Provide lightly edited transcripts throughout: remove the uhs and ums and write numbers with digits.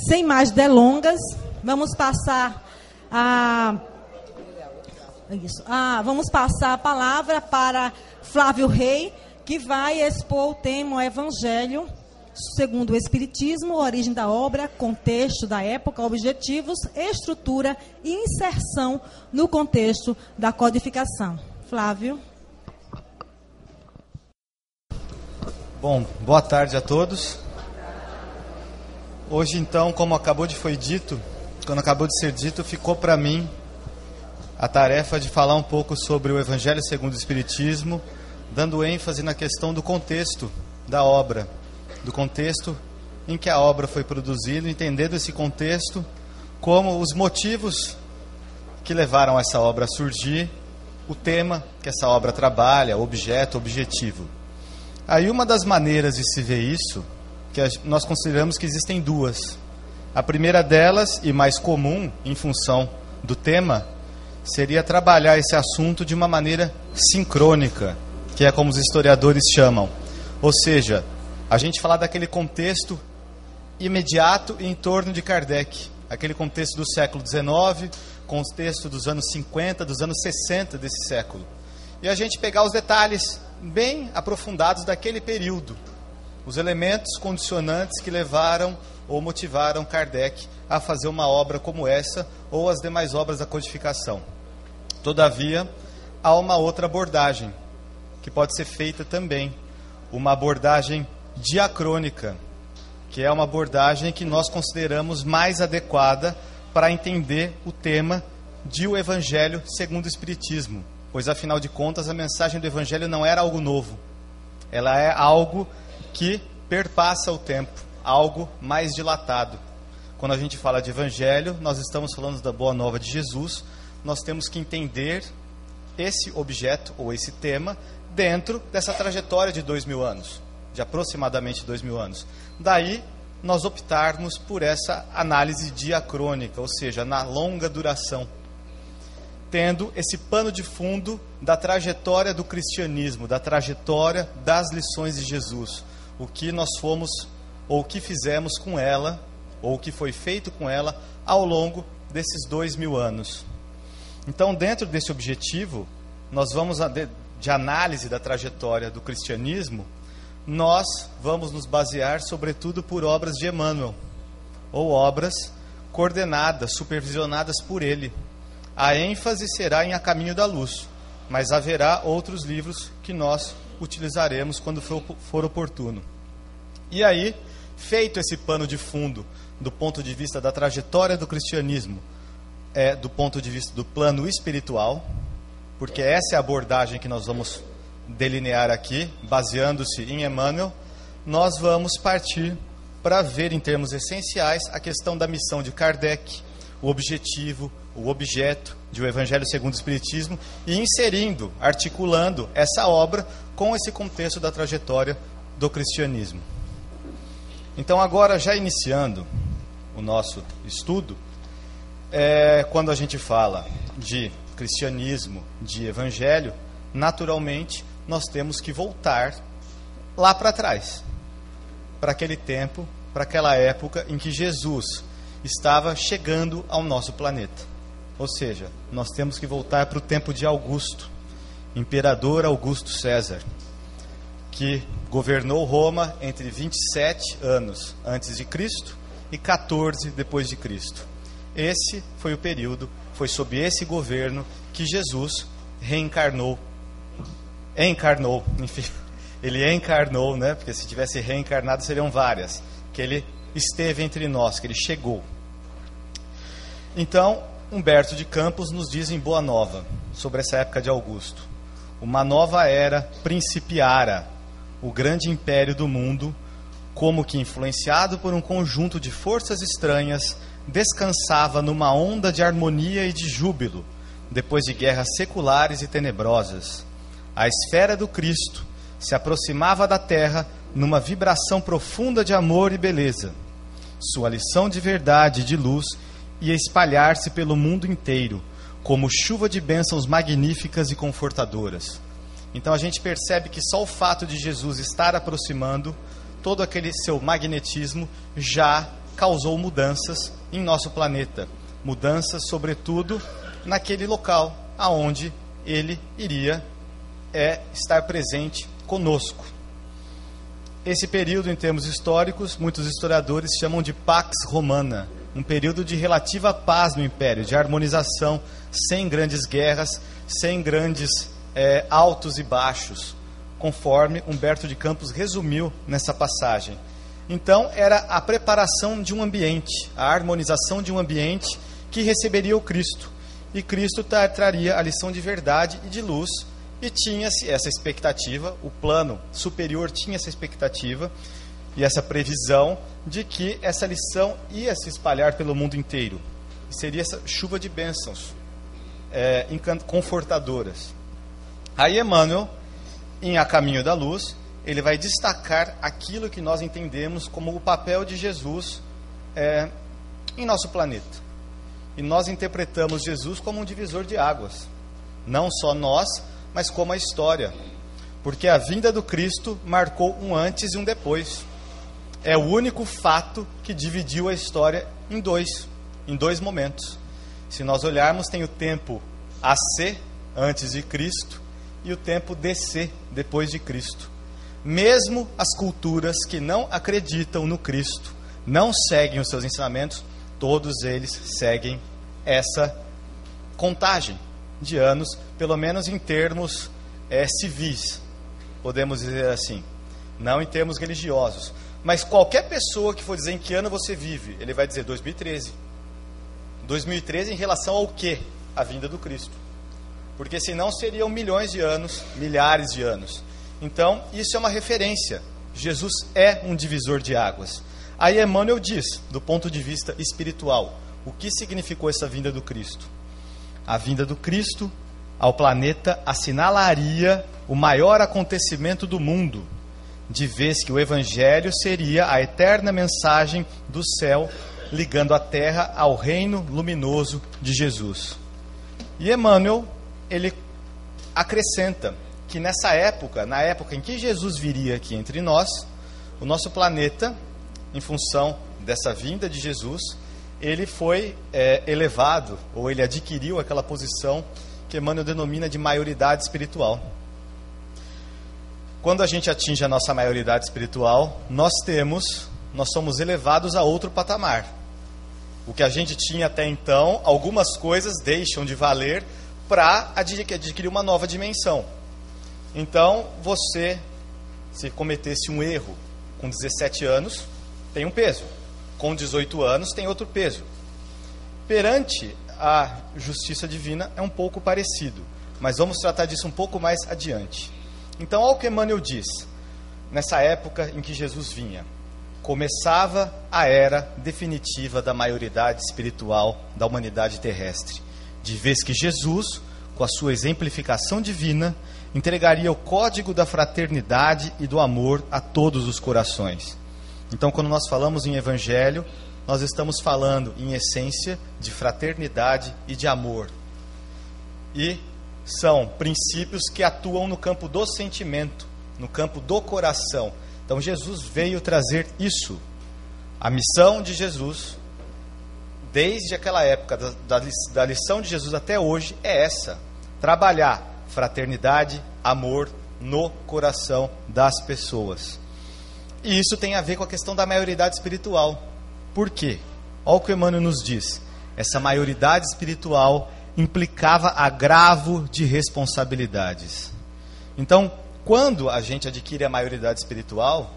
sem mais delongas, vamos passar a palavra para Flávio Rei, que vai expor o tema, o Evangelho segundo o Espiritismo, origem da obra, contexto da época, objetivos, estrutura e inserção no contexto da codificação. Flávio. Bom, boa tarde a todos. Hoje, então, como acabou de ser dito, ficou para mim a tarefa de falar um pouco sobre o Evangelho segundo o Espiritismo, dando ênfase na questão do contexto da obra, do contexto em que a obra foi produzida, entendendo esse contexto como os motivos que levaram essa obra a surgir, o tema que essa obra trabalha, objeto, objetivo. Aí uma das maneiras de se ver isso, que nós consideramos que existem duas. A primeira delas, e mais comum em função do tema, seria trabalhar esse assunto de uma maneira sincrônica, que é como os historiadores chamam. Ou seja, a gente falar daquele contexto imediato em torno de Kardec, aquele contexto do século XIX, contexto dos anos 50, dos anos 60 desse século. E a gente pegar os detalhes bem aprofundados daquele período, os elementos condicionantes que levaram ou motivaram Kardec a fazer uma obra como essa ou as demais obras da codificação. Todavia, há uma outra abordagem que pode ser feita também, uma abordagem diacrônica, que é uma abordagem que nós consideramos mais adequada para entender o tema de o Evangelho segundo o Espiritismo, pois afinal de contas a mensagem do Evangelho não era algo novo, ela é algo que perpassa o tempo, algo mais dilatado. Quando a gente fala de Evangelho, nós estamos falando da Boa Nova de Jesus, nós temos que entender esse objeto ou esse tema dentro dessa trajetória de 2000 anos, de aproximadamente 2000 anos. Daí nós optarmos por essa análise diacrônica, ou seja, na longa duração, tendo esse pano de fundo da trajetória do cristianismo, da trajetória das lições de Jesus, o que nós fomos, ou o que fizemos com ela, ou o que foi feito com ela ao longo desses 2000 anos. Então, dentro desse objetivo, nós vamos, de análise da trajetória do cristianismo, nós vamos nos basear, sobretudo, por obras de Emmanuel, ou obras coordenadas, supervisionadas por ele. A ênfase será em A Caminho da Luz, mas haverá outros livros que nós utilizaremos quando for oportuno. E aí, feito esse pano de fundo do ponto de vista da trajetória do cristianismo, do ponto de vista do plano espiritual, porque essa é a abordagem que nós vamos delinear aqui, baseando-se em Emmanuel, nós vamos partir para ver em termos essenciais a questão da missão de Kardec, o objetivo, o objeto de O Evangelho segundo o Espiritismo, e inserindo, articulando essa obra com esse contexto da trajetória do cristianismo. Então, agora, já iniciando o nosso estudo, quando a gente fala de cristianismo, de evangelho, naturalmente nós temos que voltar lá para trás, para aquele tempo, para aquela época em que Jesus estava chegando ao nosso planeta. Ou seja, nós temos que voltar para o tempo de Augusto, Imperador Augusto César, que governou Roma entre 27 anos antes de Cristo e 14 depois de Cristo. Esse foi o período, foi sob esse governo que Jesus ele encarnou, né? Porque se tivesse reencarnado seriam várias, que ele esteve entre nós, que ele chegou. Então, Humberto de Campos nos diz em Boa Nova, sobre essa época de Augusto: uma nova era principiara, o grande império do mundo, como que influenciado por um conjunto de forças estranhas, descansava numa onda de harmonia e de júbilo, depois de guerras seculares e tenebrosas. A esfera do Cristo se aproximava da terra numa vibração profunda de amor e beleza. Sua lição de verdade e de luz ia espalhar-se pelo mundo inteiro, como chuva de bênçãos magníficas e confortadoras. Então a gente percebe que só o fato de Jesus estar aproximando, todo aquele seu magnetismo já causou mudanças em nosso planeta. Mudanças, sobretudo, naquele local aonde ele iria estar presente conosco. Esse período, em termos históricos, muitos historiadores chamam de Pax Romana, um período de relativa paz no Império, de harmonização, sem grandes guerras, sem grandes altos e baixos, conforme Humberto de Campos resumiu nessa passagem. Então, era a preparação de um ambiente, a harmonização de um ambiente que receberia o Cristo. E Cristo traria a lição de verdade e de luz, e tinha-se essa expectativa, o plano superior tinha essa expectativa e essa previsão de que essa lição ia se espalhar pelo mundo inteiro. E seria essa chuva de bênçãos confortadoras. Aí Emmanuel, em A Caminho da Luz, ele vai destacar aquilo que nós entendemos como o papel de Jesus em nosso planeta. E nós interpretamos Jesus como um divisor de águas. Não só nós, mas como a história. Porque a vinda do Cristo marcou um antes e um depois. É o único fato que dividiu a história em dois momentos. Se nós olharmos, tem o tempo AC, antes de Cristo, e o tempo DC, depois de Cristo. Mesmo as culturas que não acreditam no Cristo, não seguem os seus ensinamentos, todos eles seguem essa contagem de anos, pelo menos em termos civis, podemos dizer assim, não em termos religiosos. Mas qualquer pessoa que for dizer em que ano você vive, ele vai dizer 2013. 2013 em relação ao quê? A vinda do Cristo. Porque senão seriam milhões de anos, milhares de anos. Então, isso é uma referência. Jesus é um divisor de águas. Aí Emmanuel diz, do ponto de vista espiritual, o que significou essa vinda do Cristo? A vinda do Cristo ao planeta assinalaria o maior acontecimento do mundo, de vez que o Evangelho seria a eterna mensagem do céu, ligando a terra ao reino luminoso de Jesus. E Emmanuel, ele acrescenta que nessa época, na época em que Jesus viria aqui entre nós, o nosso planeta, em função dessa vinda de Jesus, ele foi elevado, ou ele adquiriu aquela posição que Emmanuel denomina de maioridade espiritual. Quando a gente atinge a nossa maioridade espiritual, nós somos elevados a outro patamar. O que a gente tinha até então, algumas coisas deixam de valer para adquirir uma nova dimensão. Então, você, se cometesse um erro com 17 anos, tem um peso. Com 18 anos, tem outro peso. Perante a justiça divina, é um pouco parecido. Mas vamos tratar disso um pouco mais adiante. Então, olha o que Emmanuel diz. Nessa época em que Jesus vinha, começava a era definitiva da maioridade espiritual da humanidade terrestre. De vez que Jesus, com a sua exemplificação divina, entregaria o código da fraternidade e do amor a todos os corações. Então, quando nós falamos em Evangelho, nós estamos falando, em essência, de fraternidade e de amor. E são princípios que atuam no campo do sentimento, no campo do coração. Então, Jesus veio trazer isso. A missão de Jesus, desde aquela época, da lição de Jesus até hoje, é essa: trabalhar fraternidade, amor no coração das pessoas. E isso tem a ver com a questão da maioridade espiritual. Por quê? Olha o que o Emmanuel nos diz. Essa maioridade espiritual implicava agravo de responsabilidades. Então, quando a gente adquire a maioridade espiritual,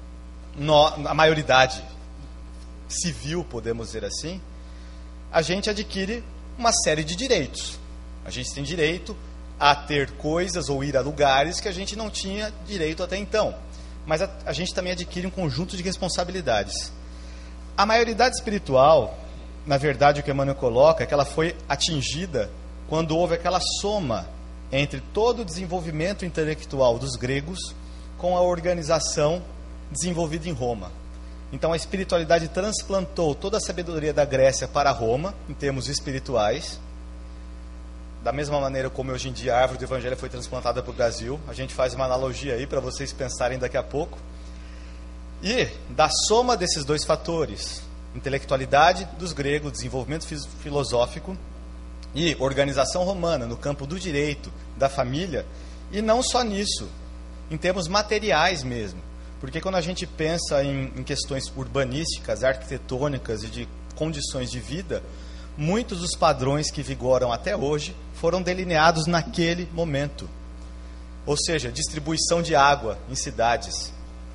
a maioridade civil, podemos dizer assim, a gente adquire uma série de direitos. A gente tem direito a ter coisas ou ir a lugares que a gente não tinha direito até então. Mas a gente também adquire um conjunto de responsabilidades. A maioridade espiritual, na verdade, o que Emmanuel coloca é que ela foi atingida quando houve aquela soma entre todo o desenvolvimento intelectual dos gregos com a organização desenvolvida em Roma. Então a espiritualidade transplantou toda a sabedoria da Grécia para Roma, em termos espirituais. Da mesma maneira como hoje em dia a árvore do Evangelho foi transplantada para o Brasil. A gente faz uma analogia aí para vocês pensarem daqui a pouco. E da soma desses dois fatores, intelectualidade dos gregos, desenvolvimento filosófico e organização romana no campo do direito, da família, e não só nisso, em termos materiais mesmo. Porque quando a gente pensa em questões urbanísticas, arquitetônicas e de condições de vida, muitos dos padrões que vigoram até hoje foram delineados naquele momento. Ou seja, distribuição de água em cidades.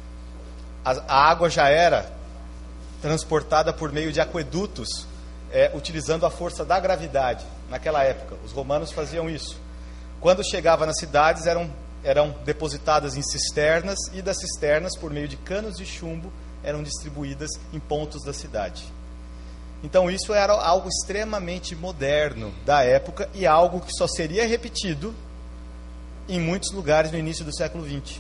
A água já era transportada por meio de aquedutos, utilizando a força da gravidade. Naquela época, os romanos faziam isso. Quando chegava nas cidades, eram depositadas em cisternas, e das cisternas, por meio de canos de chumbo, eram distribuídas em pontos da cidade. Então isso era algo extremamente moderno da época e algo que só seria repetido em muitos lugares no início do século XX.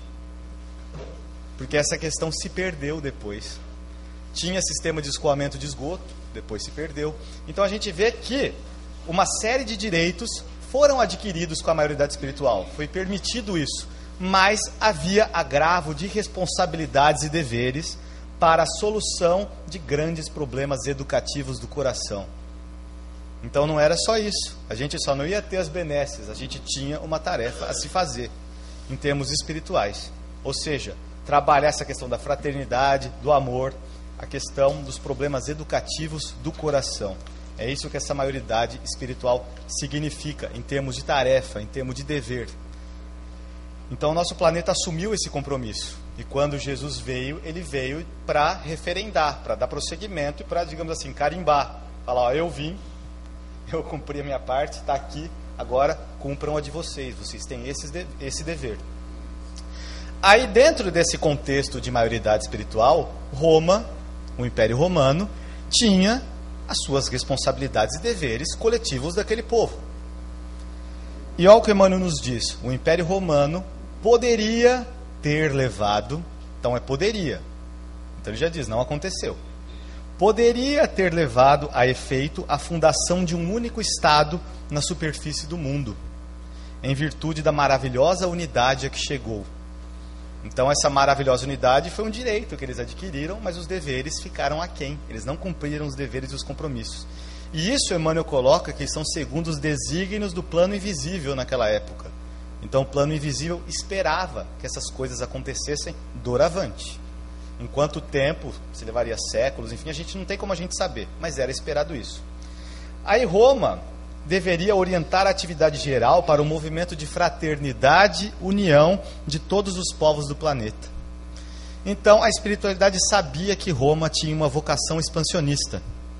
Porque essa questão se perdeu depois. Tinha sistema de escoamento de esgoto, depois se perdeu. Então a gente vê que uma série de direitos foram adquiridos com a maioridade espiritual. Foi permitido isso. Mas havia agravo de responsabilidades e deveres para a solução de grandes problemas educativos do coração. Então não era só isso. A gente só não ia ter as benesses. A gente tinha uma tarefa a se fazer em termos espirituais. Ou seja, trabalhar essa questão da fraternidade, do amor, a questão dos problemas educativos do coração. É isso que essa maioridade espiritual significa em termos de tarefa, em termos de dever. Então o nosso planeta assumiu esse compromisso. E quando Jesus veio, ele veio para referendar, para dar prosseguimento e para, digamos assim, carimbar. Falar, ó, eu vim, eu cumpri a minha parte, está aqui, agora cumpram a de vocês. Vocês têm esse dever. Aí dentro desse contexto de maioridade espiritual, Roma, o Império Romano, tinha as suas responsabilidades e deveres coletivos daquele povo. E olha o que Emmanuel nos diz: o Império Romano poderia ter levado, então poderia, então ele já diz, não aconteceu, poderia ter levado a efeito a fundação de um único Estado na superfície do mundo, em virtude da maravilhosa unidade a que chegou. Então essa maravilhosa unidade foi um direito que eles adquiriram, mas os deveres ficaram aquém. Eles não cumpriram os deveres e os compromissos. E isso Emmanuel coloca que são segundo os desígnios do plano invisível naquela época. Então o plano invisível esperava que essas coisas acontecessem doravante. Em quanto tempo, se levaria séculos, enfim, a gente não tem como a gente saber, mas era esperado isso. Aí Roma deveria orientar a atividade geral para o movimento de fraternidade, união de todos os povos do planeta. Então, a espiritualidade sabia que Roma tinha uma vocação expansionista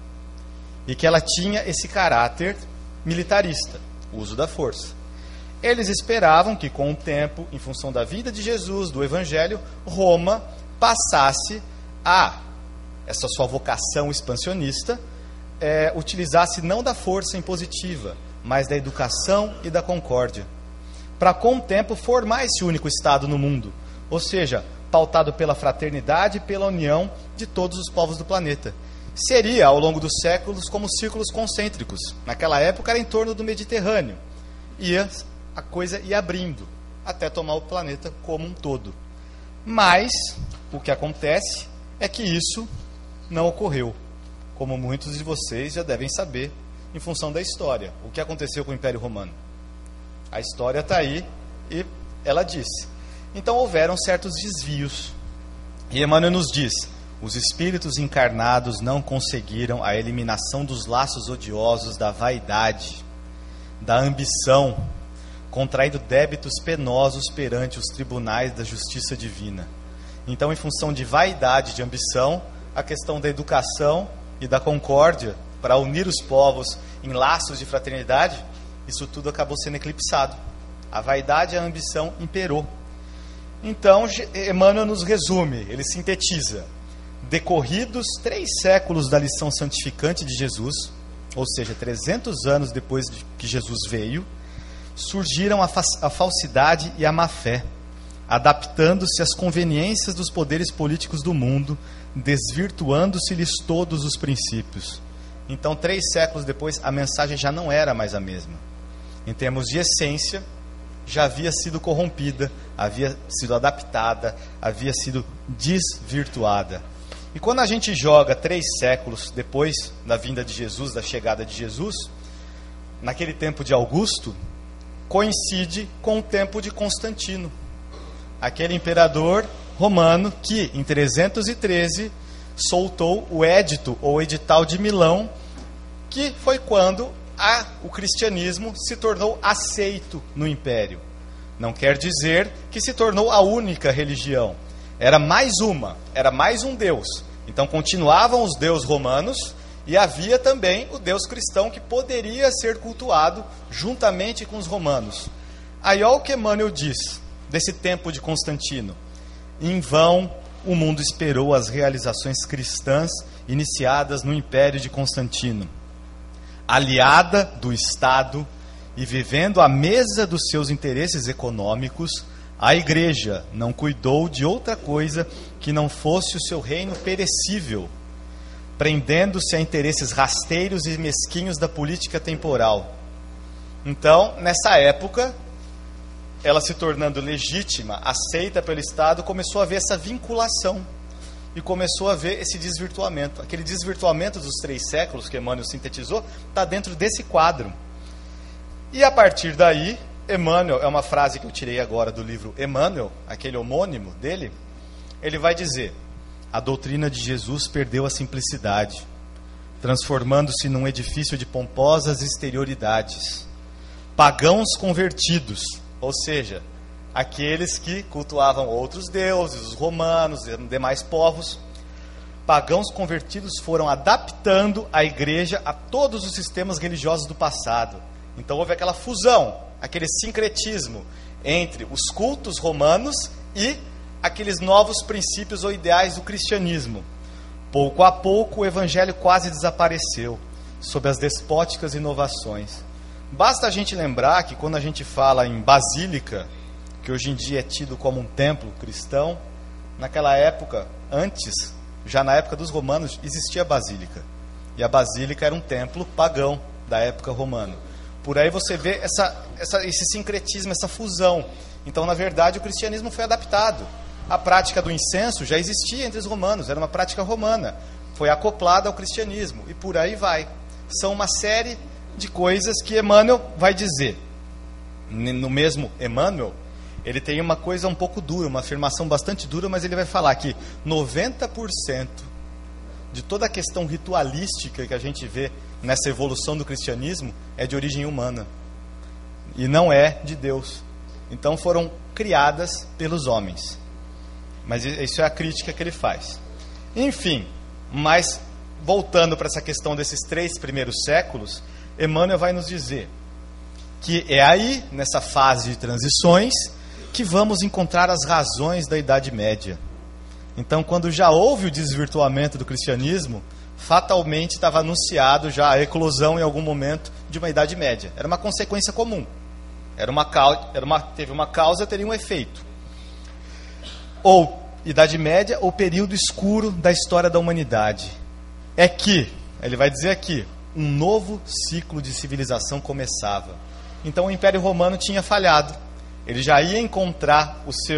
e que ela tinha esse caráter militarista, o uso da força. Eles esperavam que, com o tempo, em função da vida de Jesus, do Evangelho, Roma passasse a essa sua vocação expansionista, utilizasse não da força impositiva, mas da educação e da concórdia, para com o tempo formar esse único Estado no mundo, ou seja, pautado pela fraternidade e pela união de todos os povos do planeta. Seria, ao longo dos séculos, como círculos concêntricos. Naquela época era em torno do Mediterrâneo. A coisa ia abrindo, até tomar o planeta como um todo. Mas, o que acontece é que isso não ocorreu, como muitos de vocês já devem saber, em função da história. O que aconteceu com o Império Romano? A história está aí e ela disse. Então houveram certos desvios. E Emmanuel nos diz: os espíritos encarnados não conseguiram a eliminação dos laços odiosos da vaidade, da ambição, contraindo débitos penosos perante os tribunais da justiça divina. Então, em função de vaidade e de ambição, a questão da educação e da concórdia, para unir os povos em laços de fraternidade, isso tudo acabou sendo eclipsado. A vaidade e a ambição imperou. Então, Emmanuel nos resume, ele sintetiza: decorridos 3 séculos da lição santificante de Jesus, ou seja, 300 anos depois de que Jesus veio, surgiram a falsidade e a má-fé, adaptando-se às conveniências dos poderes políticos do mundo, desvirtuando-se-lhes todos os princípios. Então, 3 séculos depois, a mensagem já não era mais a mesma. Em termos de essência, já havia sido corrompida, havia sido adaptada, havia sido desvirtuada. E quando a gente joga 3 séculos depois da vinda de Jesus, da chegada de Jesus, naquele tempo de Augusto, coincide com o tempo de Constantino, aquele imperador romano que, em 313, soltou o Édito, ou Edital de Milão, que foi quando o cristianismo se tornou aceito no império. Não quer dizer que se tornou a única religião. Era mais um Deus. Então continuavam os deuses romanos e havia também o Deus cristão que poderia ser cultuado juntamente com os romanos. Aí olha o que Emmanuel diz desse tempo de Constantino. Em vão o mundo esperou as realizações cristãs iniciadas no Império de Constantino. Aliada do Estado e vivendo à mesa dos seus interesses econômicos, a Igreja não cuidou de outra coisa que não fosse o seu reino perecível, prendendo-se a interesses rasteiros e mesquinhos da política temporal. Então, nessa época, ela se tornando legítima, aceita pelo Estado, começou a ver essa vinculação e começou a ver esse desvirtuamento. Aquele desvirtuamento dos 3 séculos que Emmanuel sintetizou está dentro desse quadro. E a partir daí, Emmanuel, é uma frase que eu tirei agora do livro Emmanuel, aquele homônimo dele, ele vai dizer: a doutrina de Jesus perdeu a simplicidade, transformando-se num edifício de pomposas exterioridades. Pagãos convertidos, ou seja, aqueles que cultuavam outros deuses, os romanos e demais povos, pagãos convertidos foram adaptando a igreja a todos os sistemas religiosos do passado. Então houve aquela fusão, aquele sincretismo entre os cultos romanos e aqueles novos princípios ou ideais do cristianismo. Pouco a pouco o evangelho quase desapareceu, sob as despóticas inovações. Basta a gente lembrar que quando a gente fala em basílica, que hoje em dia é tido como um templo cristão, naquela época, antes, já na época dos romanos, existia a basílica. E a basílica era um templo pagão da época romana. Por aí você vê esse sincretismo, essa fusão. Então, na verdade, o cristianismo foi adaptado. A prática do incenso já existia entre os romanos, era uma prática romana. Foi acoplada ao cristianismo, e por aí vai. São uma série de coisas que Emmanuel vai dizer. No mesmo Emmanuel, ele tem uma coisa um pouco dura, uma afirmação bastante dura, mas ele vai falar que 90% de toda a questão ritualística que a gente vê nessa evolução do cristianismo é de origem humana e não é de Deus. Então foram criadas pelos homens. Mas isso é a crítica que ele faz. Enfim, mas voltando para essa questão desses 3 primeiros séculos, Emmanuel vai nos dizer que é aí, nessa fase de transições, que vamos encontrar as razões da Idade Média. Então, quando já houve o desvirtuamento do cristianismo, fatalmente estava anunciado já a eclosão em algum momento de uma Idade Média. Era uma consequência comum. Teve uma causa, teria um efeito. Ou Idade Média, ou período escuro da história da humanidade. É que, ele vai dizer aqui, um novo ciclo de civilização começava. Então o Império Romano tinha falhado. Ele já ia encontrar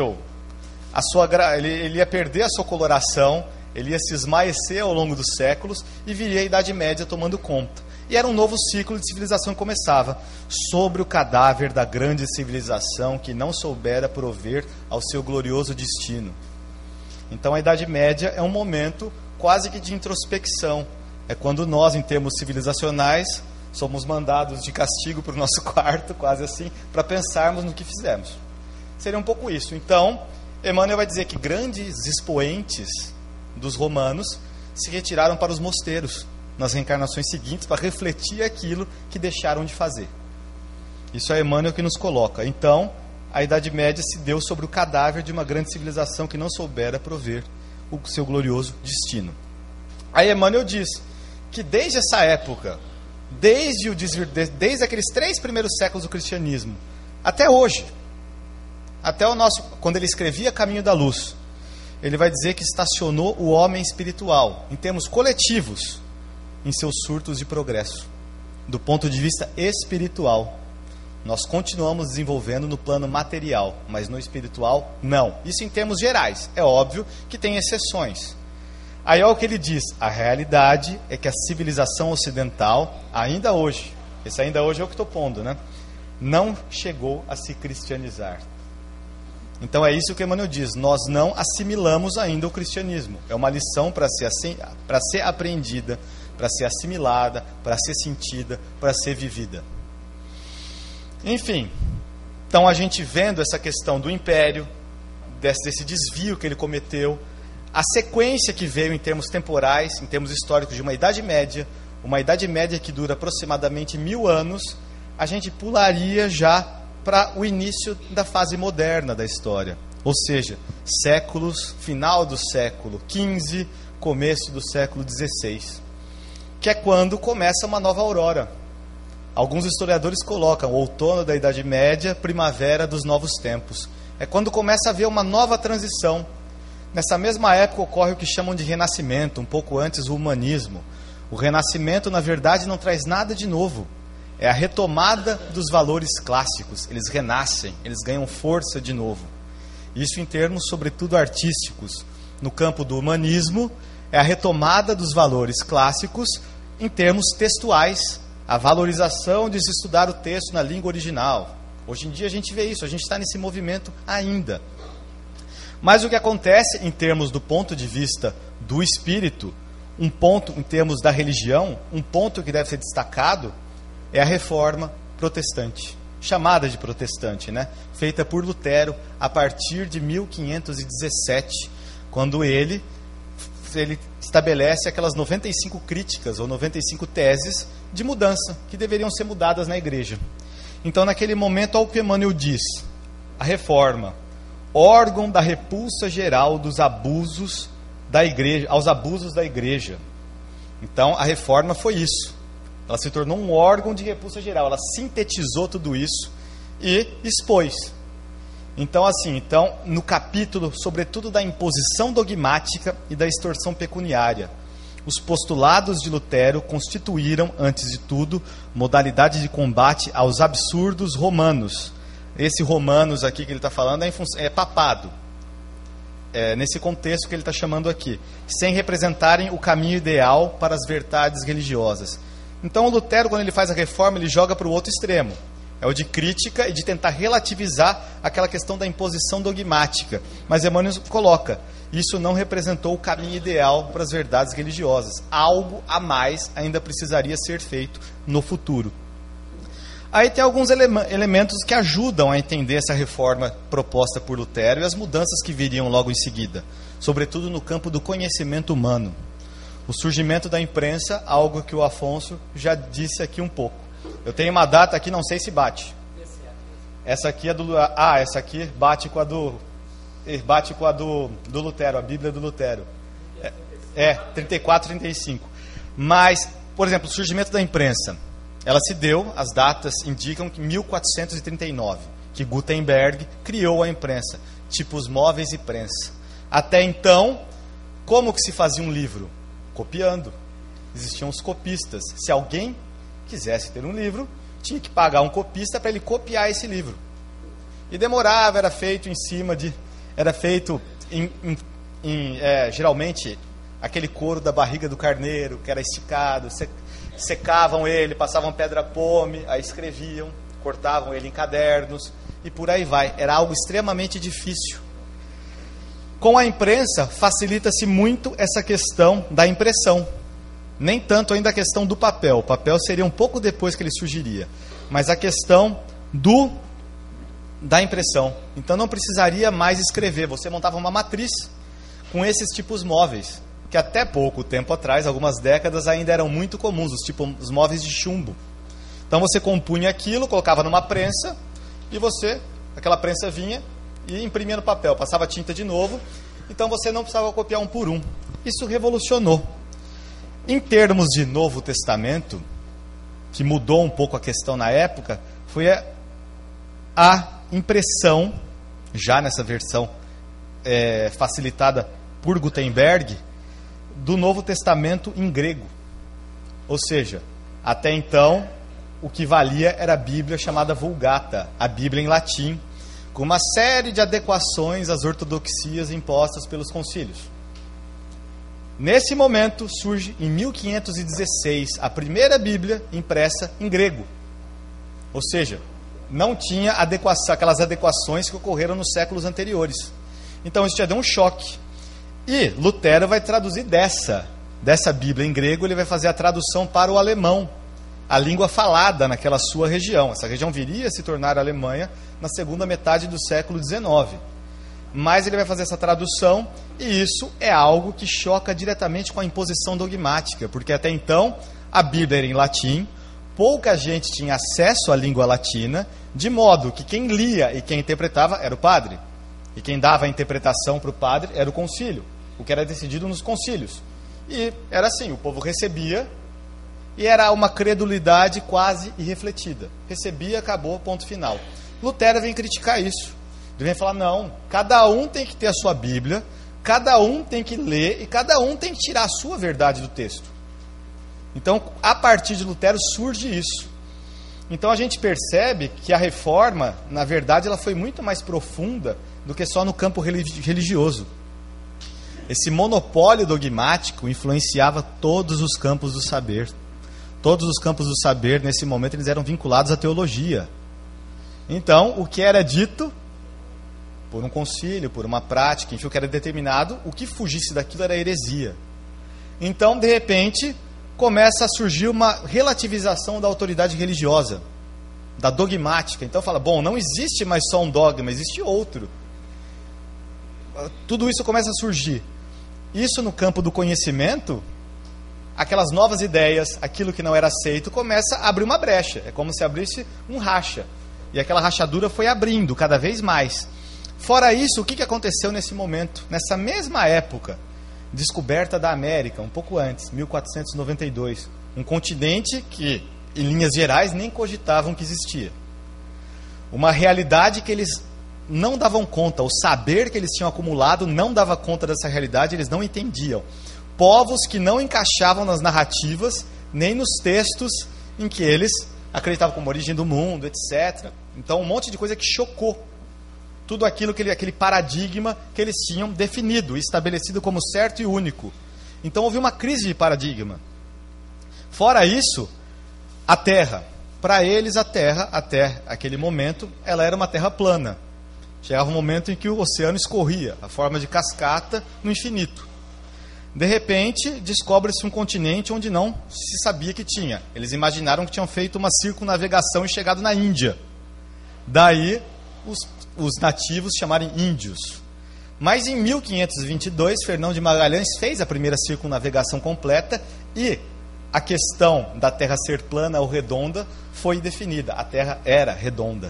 ele ia perder a sua coloração, ele ia se esmaecer ao longo dos séculos e viria a Idade Média tomando conta. E era um novo ciclo de civilização que começava, sobre o cadáver da grande civilização que não soubera prover ao seu glorioso destino. Então a Idade Média é um momento quase que de introspecção. É quando nós, em termos civilizacionais, somos mandados de castigo para o nosso quarto, quase assim, para pensarmos no que fizemos. Seria um pouco isso. Então, Emmanuel vai dizer que grandes expoentes dos romanos se retiraram para os mosteiros nas reencarnações seguintes para refletir aquilo que deixaram de fazer. Isso é Emmanuel que nos coloca. Então, a Idade Média se deu sobre o cadáver de uma grande civilização que não soubera prover o seu glorioso destino. Aí Emmanuel diz que desde essa época, desde aqueles 3 primeiros séculos do cristianismo, até hoje, quando ele escrevia Caminho da Luz, ele vai dizer que estacionou o homem espiritual, em termos coletivos, em seus surtos de progresso. Do ponto de vista espiritual, nós continuamos desenvolvendo no plano material, mas no espiritual, não. Isso em termos gerais. É óbvio que tem exceções. Aí olha o que ele diz: a realidade é que a civilização ocidental, ainda hoje, esse ainda hoje é o que estou pondo, né? Não chegou a se cristianizar. Então é isso que Emmanuel diz: nós não assimilamos ainda o cristianismo. É uma lição para ser apreendida, para ser assimilada, para ser sentida, para ser vivida. Enfim, então a gente vendo essa questão do império, desse desvio que ele cometeu, a sequência que veio em termos temporais, em termos históricos, de uma Idade Média que dura aproximadamente 1000 anos, a gente pularia já para o início da fase moderna da história, ou seja, final do século XV, começo do século XVI, que é quando começa uma nova aurora. Alguns historiadores colocam o outono da Idade Média, primavera dos novos tempos. É quando começa a haver uma nova transição. Nessa mesma época ocorre o que chamam de renascimento, um pouco antes o humanismo. O renascimento, na verdade, não traz nada de novo. É a retomada dos valores clássicos. Eles renascem, eles ganham força de novo. Isso em termos, sobretudo, artísticos. No campo do humanismo, é a retomada dos valores clássicos em termos textuais. A valorização de se estudar o texto na língua original. Hoje em dia a gente vê isso, a gente está nesse movimento ainda. Mas o que acontece em termos do ponto de vista do espírito, um ponto em termos da religião, um ponto que deve ser destacado, é a reforma protestante, chamada de protestante, né? Feita por Lutero a partir de 1517, quando ele estabelece aquelas 95 críticas ou 95 teses de mudança que deveriam ser mudadas na igreja. Então, naquele momento, olha o que Emmanuel diz: a reforma, órgão da repulsa geral dos abusos da igreja, aos abusos da igreja. Então, a reforma foi isso. Ela se tornou um órgão de repulsa geral. Ela sintetizou tudo isso e expôs. Então, no capítulo, sobretudo da imposição dogmática e da extorsão pecuniária, os postulados de Lutero constituíram, antes de tudo, modalidade de combate aos absurdos romanos. Esse romanos aqui que ele está falando é papado. É nesse contexto que ele está chamando aqui, sem representarem o caminho ideal para as verdades religiosas. Então o Lutero, quando ele faz a reforma, ele joga para o outro extremo. É o de crítica e de tentar relativizar aquela questão da imposição dogmática. Mas Emmanuel coloca: isso não representou o caminho ideal para as verdades religiosas. Algo a mais ainda precisaria ser feito no futuro. Aí tem alguns elementos que ajudam a entender essa reforma proposta por Lutero e as mudanças que viriam logo em seguida, sobretudo no campo do conhecimento humano. O surgimento da imprensa, algo que o Afonso já disse aqui um pouco. Eu tenho uma data aqui, não sei se bate. Essa aqui é do... essa aqui bate com a do Lutero, a Bíblia do Lutero. 34, 35. Mas, por exemplo, o surgimento da imprensa. Ela se deu, as datas indicam que 1439, que Gutenberg criou a imprensa, tipos móveis e prensa. Até então, como que se fazia um livro? Copiando. Existiam os copistas. Se alguém quisesse ter um livro, tinha que pagar um copista para ele copiar esse livro. E demorava, era feito em cima de... Era feito geralmente, aquele couro da barriga do carneiro, que era esticado, secavam ele, passavam pedra-pome, aí escreviam, cortavam ele em cadernos, e por aí vai. Era algo extremamente difícil. Com a imprensa, facilita-se muito essa questão da impressão. Nem tanto ainda a questão do papel. O papel seria um pouco depois que ele surgiria. Mas a questão da impressão. Então não precisaria mais escrever. Você montava uma matriz com esses tipos móveis, que até pouco tempo atrás, algumas décadas, ainda eram muito comuns, os móveis de chumbo. Então você compunha aquilo, colocava numa prensa, e aquela prensa vinha e imprimia no papel, passava tinta de novo, então você não precisava copiar um por um. Isso revolucionou. Em termos de Novo Testamento, que mudou um pouco a questão na época, foi a impressão, já nessa versão facilitada por Gutenberg, do Novo Testamento em grego. Ou seja, até então, o que valia era a Bíblia chamada Vulgata, a Bíblia em latim, com uma série de adequações às ortodoxias impostas pelos concílios. Nesse momento surge, em 1516, a primeira Bíblia impressa em grego. Ou seja, não tinha aquelas adequações que ocorreram nos séculos anteriores. Então isso já deu um choque. E Lutero vai traduzir dessa Bíblia em grego, ele vai fazer a tradução para o alemão, a língua falada naquela sua região. Essa região viria a se tornar a Alemanha na segunda metade do século XIX. Mas ele vai fazer essa tradução, e isso é algo que choca diretamente com a imposição dogmática, porque até então a Bíblia era em latim, pouca gente tinha acesso à língua latina, de modo que quem lia e quem interpretava era o padre, e quem dava a interpretação para o padre era o concílio, o que era decidido nos concílios. E era assim, o povo recebia, e era uma credulidade quase irrefletida. Recebia, acabou, ponto final. Lutero vem criticar isso. Ele vem falar, não, cada um tem que ter a sua Bíblia, cada um tem que ler e cada um tem que tirar a sua verdade do texto. Então, a partir de Lutero surge isso. Então a gente percebe que a reforma, na verdade, ela foi muito mais profunda do que só no campo religioso. Esse monopólio dogmático influenciava todos os campos do saber. Todos os campos do saber, nesse momento, eles eram vinculados à teologia. Então, o que era dito por um concílio, por uma prática, enfim, o que era determinado, o que fugisse daquilo era heresia. Então, de repente, começa a surgir uma relativização da autoridade religiosa, da dogmática. Então fala, bom, não existe mais só um dogma, existe outro. Tudo isso começa a surgir. Isso no campo do conhecimento, aquelas novas ideias, aquilo que não era aceito, começa a abrir uma brecha. É como se abrisse um racha. E aquela rachadura foi abrindo cada vez mais. Fora isso, o que aconteceu nesse momento? Nessa mesma época, descoberta da América, um pouco antes, 1492. Um continente que, em linhas gerais, nem cogitavam que existia. Uma realidade que eles não davam conta, o saber que eles tinham acumulado não dava conta dessa realidade, eles não entendiam. Povos que não encaixavam nas narrativas, nem nos textos em que eles acreditavam como origem do mundo, etc. Então, um monte de coisa que chocou. Tudo aquilo, aquele paradigma que eles tinham definido, estabelecido como certo e único. Então houve uma crise de paradigma. Fora isso, a Terra. Para eles, a Terra, até aquele momento, ela era uma terra plana. Chegava um momento em que o oceano escorria, a forma de cascata no infinito. De repente, descobre-se um continente onde não se sabia que tinha. Eles imaginaram que tinham feito uma circunnavegação e chegado na Índia. Daí, os nativos chamarem índios. Mas em 1522, Fernão de Magalhães fez a primeira circunnavegação completa e a questão da Terra ser plana ou redonda foi definida. A Terra era redonda.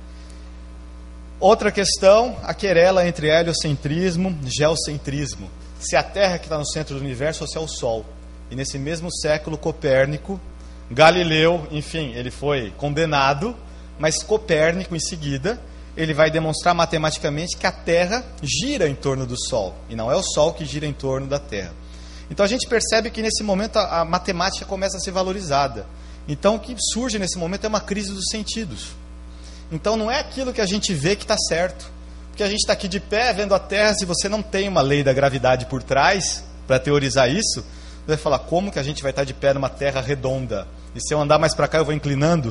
Outra questão, a querela entre heliocentrismo e geocentrismo. Se a Terra que está no centro do universo ou se é o Sol. E nesse mesmo século, Copérnico, Galileu, enfim, ele foi condenado, mas Copérnico, em seguida, ele vai demonstrar matematicamente que a Terra gira em torno do Sol, e não é o Sol que gira em torno da Terra. Então a gente percebe que nesse momento a matemática começa a ser valorizada. Então o que surge nesse momento é uma crise dos sentidos. Então não é aquilo que a gente vê que está certo. Porque a gente está aqui de pé vendo a Terra, se você não tem uma lei da gravidade por trás para teorizar isso, você vai falar, como que a gente vai estar de pé numa Terra redonda? E se eu andar mais para cá eu vou inclinando?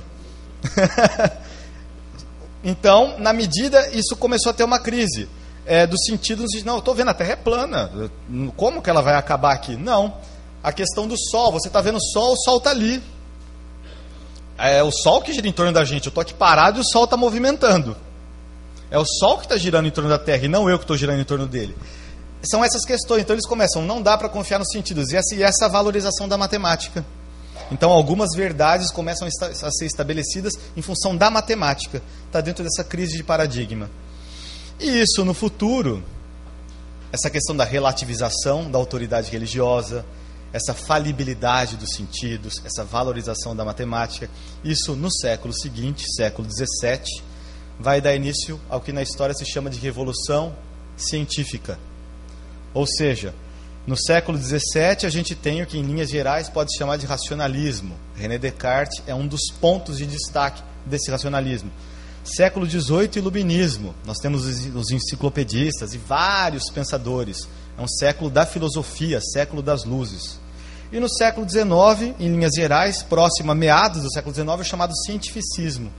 Então, na medida, isso começou a ter uma crise. Do sentido de, não, eu estou vendo, a Terra é plana. Como que ela vai acabar aqui? Não. A questão do Sol, você está vendo o Sol está ali. É o Sol que gira em torno da gente. Eu estou aqui parado e o Sol está movimentando. É o Sol que está girando em torno da Terra e não eu que estou girando em torno dele. São essas questões. Então eles começam, não dá para confiar nos sentidos. E essa valorização da matemática. Então algumas verdades começam a ser estabelecidas em função da matemática. Está dentro dessa crise de paradigma. E isso no futuro, essa questão da relativização da autoridade religiosa, essa falibilidade dos sentidos, essa valorização da matemática, isso no século seguinte, século XVII, vai dar início ao que na história se chama de revolução científica. Ou seja, no século XVII a gente tem o que em linhas gerais pode se chamar de racionalismo. René Descartes é um dos pontos de destaque desse racionalismo. Século XVIII, iluminismo. Nós temos os enciclopedistas e vários pensadores. É um século da filosofia, século das luzes. E no século XIX, em linhas gerais, próximo a meados do século XIX, é chamado cientificismo.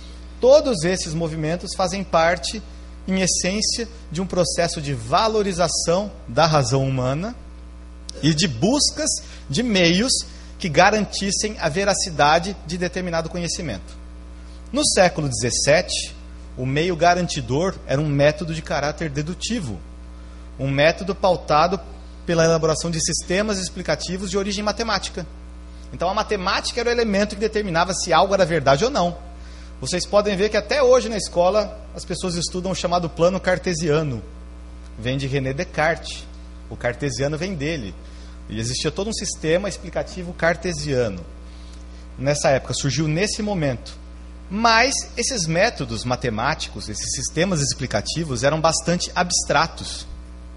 Todos esses movimentos fazem parte, em essência, de um processo de valorização da razão humana e de buscas de meios que garantissem a veracidade de determinado conhecimento. No século XVII, o meio garantidor era um método de caráter dedutivo, um método pautado pela elaboração de sistemas explicativos de origem matemática. Então a matemática era o elemento que determinava se algo era verdade ou não. Vocês podem ver que até hoje na escola as pessoas estudam o chamado plano cartesiano. Vem de René Descartes. O cartesiano vem dele. E existia todo um sistema explicativo cartesiano. Nessa época, surgiu nesse momento. Mas esses métodos matemáticos, esses sistemas explicativos eram bastante abstratos.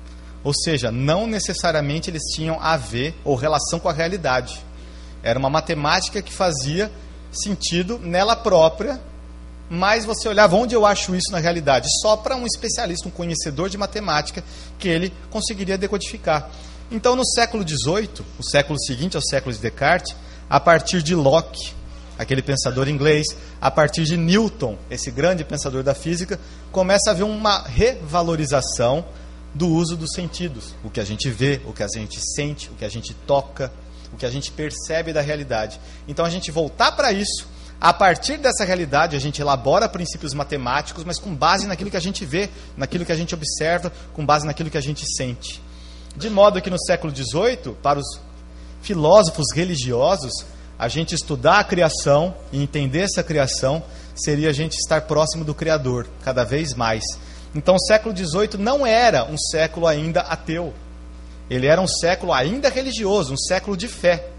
Ou seja, não necessariamente eles tinham a ver ou relação com a realidade. Era uma matemática que fazia sentido nela própria, mas você olhava onde eu acho isso na realidade. Só para um especialista, um conhecedor de matemática, que ele conseguiria decodificar. Então, no século XVIII, o século seguinte ao século de Descartes, a partir de Locke, aquele pensador inglês, a partir de Newton, esse grande pensador da física, começa a haver uma revalorização do uso dos sentidos. O que a gente vê, o que a gente sente, o que a gente toca, o que a gente percebe da realidade. Então, a gente voltar para isso, a partir dessa realidade, a gente elabora princípios matemáticos, mas com base naquilo que a gente vê, naquilo que a gente observa, com base naquilo que a gente sente. De modo que no século XVIII, para os filósofos religiosos, a gente estudar a criação e entender essa criação seria a gente estar próximo do Criador, cada vez mais. Então o século XVIII não era um século ainda ateu. Ele era um século ainda religioso, um século de fé.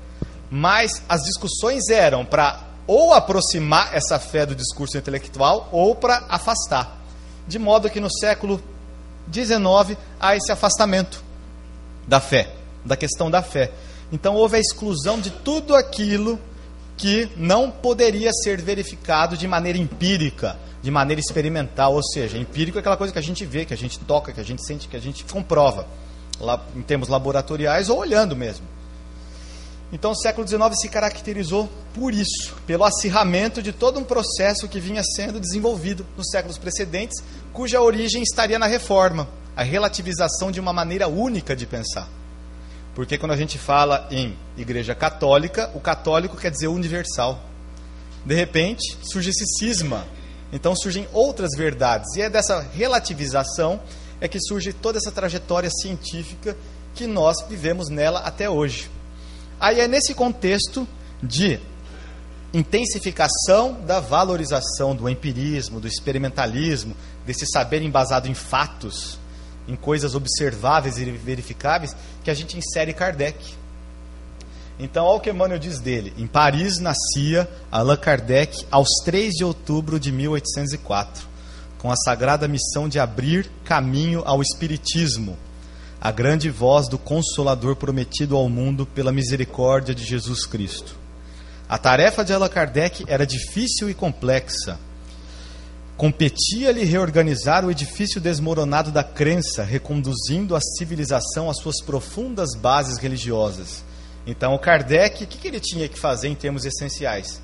Mas as discussões eram para ou aproximar essa fé do discurso intelectual ou para afastar. De modo que no século XIX há esse afastamento da fé, da questão da fé. Então houve a exclusão de tudo aquilo que não poderia ser verificado de maneira empírica, de maneira experimental. Ou seja, empírico é aquela coisa que a gente vê, que a gente toca, que a gente sente, que a gente comprova, lá, em termos laboratoriais ou olhando mesmo. Então o século XIX se caracterizou por isso, pelo acirramento de todo um processo que vinha sendo desenvolvido nos séculos precedentes, cuja origem estaria na reforma, a relativização de uma maneira única de pensar. Porque quando a gente fala em igreja católica, o católico quer dizer universal. De repente, surge esse cisma. Então surgem outras verdades. E é dessa relativização é que surge toda essa trajetória científica que nós vivemos nela até hoje. Aí é nesse contexto de intensificação da valorização do empirismo, do experimentalismo, desse saber embasado em fatos, em coisas observáveis e verificáveis, que a gente insere Kardec. Então, olha o que Emmanuel diz dele. Em Paris nascia Allan Kardec aos 3 de outubro de 1804, com a sagrada missão de abrir caminho ao Espiritismo, a grande voz do Consolador prometido ao mundo pela misericórdia de Jesus Cristo. A tarefa de Allan Kardec era difícil e complexa. Competia-lhe reorganizar o edifício desmoronado da crença, reconduzindo a civilização às suas profundas bases religiosas. Então, o Kardec, o que ele tinha que fazer em termos essenciais?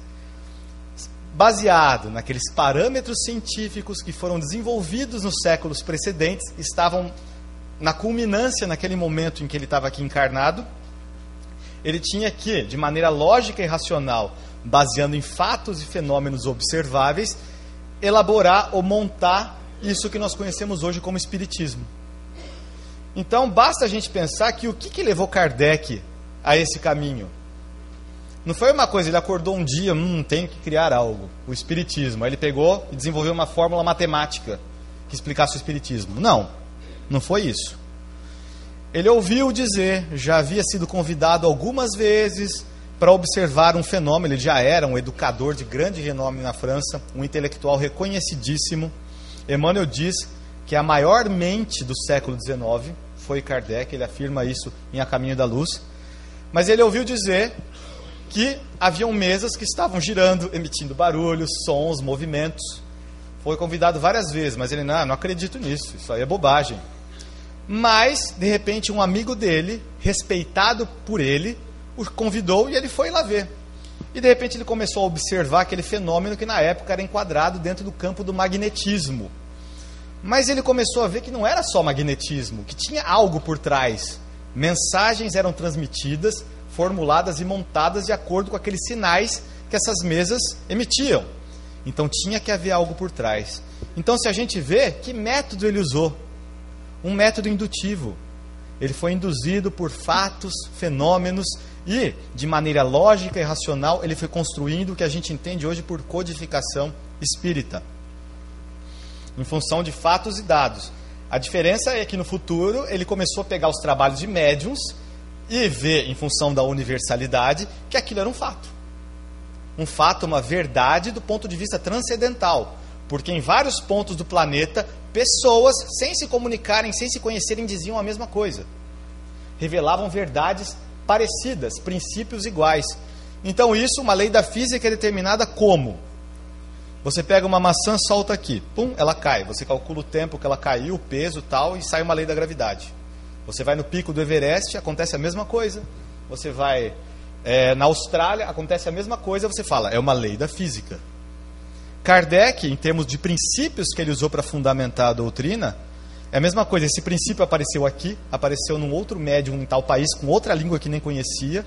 Baseado naqueles parâmetros científicos que foram desenvolvidos nos séculos precedentes, estavam na culminância, naquele momento em que ele estava aqui encarnado, ele tinha que, de maneira lógica e racional, baseando em fatos e fenômenos observáveis, elaborar ou montar isso que nós conhecemos hoje como Espiritismo. Então, basta a gente pensar que o que levou Kardec a esse caminho? Não foi uma coisa, ele acordou um dia, tenho que criar algo, o Espiritismo. Aí ele pegou e desenvolveu uma fórmula matemática que explicasse o Espiritismo. Não foi isso. Ele ouviu dizer, já havia sido convidado algumas vezes para observar um fenômeno. Ele já era um educador de grande renome na França, um intelectual reconhecidíssimo. Emmanuel diz que a maior mente do século XIX foi Kardec, ele afirma isso em A Caminho da Luz. Mas ele ouviu dizer que haviam mesas que estavam girando, emitindo barulhos, sons, movimentos. Foi convidado várias vezes, mas ele, não acredito nisso, isso aí é bobagem. Mas, de repente, um amigo dele, respeitado por ele, o convidou e ele foi lá ver. E, de repente, ele começou a observar aquele fenômeno que, na época, era enquadrado dentro do campo do magnetismo. Mas ele começou a ver que não era só magnetismo, que tinha algo por trás. Mensagens eram transmitidas, formuladas e montadas de acordo com aqueles sinais que essas mesas emitiam. Então tinha que haver algo por trás. Então, se a gente vê, que método ele usou? Um método indutivo. Ele foi induzido por fatos, fenômenos e, de maneira lógica e racional, ele foi construindo o que a gente entende hoje por codificação espírita, em função de fatos e dados. A diferença é que no futuro ele começou a pegar os trabalhos de médiuns e ver, em função da universalidade, que aquilo era um fato. Um fato, uma verdade do ponto de vista transcendental. Porque em vários pontos do planeta, pessoas, sem se comunicarem, sem se conhecerem, diziam a mesma coisa. Revelavam verdades parecidas, princípios iguais. Então isso, uma lei da física é determinada como? Você pega uma maçã, solta aqui, pum, ela cai. Você calcula o tempo que ela caiu, o peso e tal, e sai uma lei da gravidade. Você vai no pico do Everest, acontece a mesma coisa. Você vai na Austrália, acontece a mesma coisa, você fala, é uma lei da física. Kardec, em termos de princípios que ele usou para fundamentar a doutrina, é a mesma coisa. Esse princípio apareceu aqui, apareceu num outro médium em tal país, com outra língua que nem conhecia,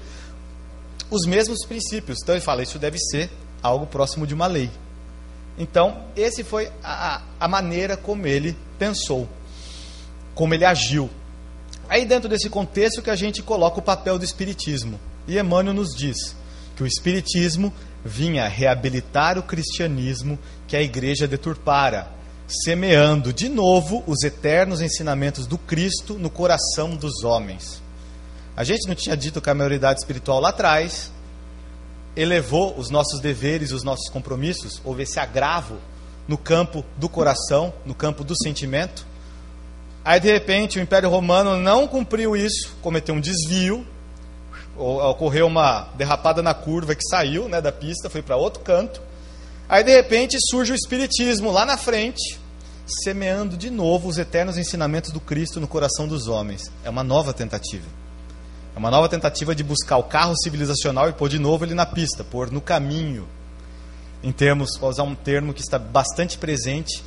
os mesmos princípios. Então ele fala, isso deve ser algo próximo de uma lei. Então, esse foi a maneira como ele pensou, como ele agiu. Aí dentro desse contexto que a gente coloca o papel do Espiritismo. E Emmanuel nos diz que o Espiritismo vinha reabilitar o cristianismo que a Igreja deturpara, semeando de novo os eternos ensinamentos do Cristo no coração dos homens. A gente não tinha dito que a maioridade espiritual lá atrás elevou os nossos deveres, os nossos compromissos, houve esse agravo no campo do coração, no campo do sentimento. Aí de repente o Império Romano não cumpriu isso, cometeu um desvio, ocorreu uma derrapada na curva que saiu, né, da pista, foi para outro canto. Aí de repente surge o Espiritismo lá na frente, semeando de novo os eternos ensinamentos do Cristo no coração dos homens. É uma nova tentativa. É uma nova tentativa de buscar o carro civilizacional e pôr de novo ele na pista, pôr no caminho. Em termos, vou usar um termo que está bastante presente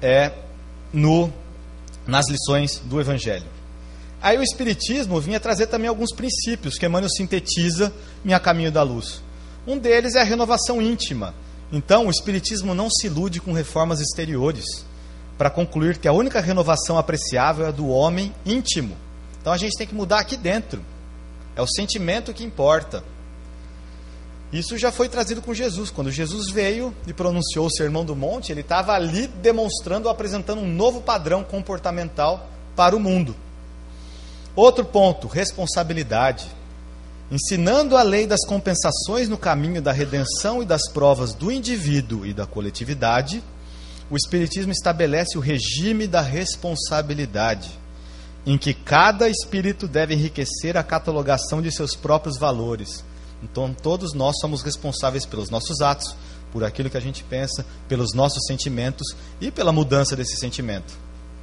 nas lições do Evangelho. Aí o Espiritismo vinha trazer também alguns princípios que Emmanuel sintetiza em A Caminho da Luz. Um deles é a renovação íntima. Então o Espiritismo não se ilude com reformas exteriores, para concluir que a única renovação apreciável é a do homem íntimo. Então a gente tem que mudar aqui dentro. É o sentimento que importa. Isso já foi trazido com Jesus. Quando Jesus veio e pronunciou o Sermão do Monte, ele estava ali demonstrando, apresentando um novo padrão comportamental para o mundo. Outro ponto, responsabilidade. Ensinando a lei das compensações no caminho da redenção e das provas do indivíduo e da coletividade, o Espiritismo estabelece o regime da responsabilidade, em que cada espírito deve enriquecer a catalogação de seus próprios valores. Então todos nós somos responsáveis pelos nossos atos, por aquilo que a gente pensa, pelos nossos sentimentos e pela mudança desse sentimento.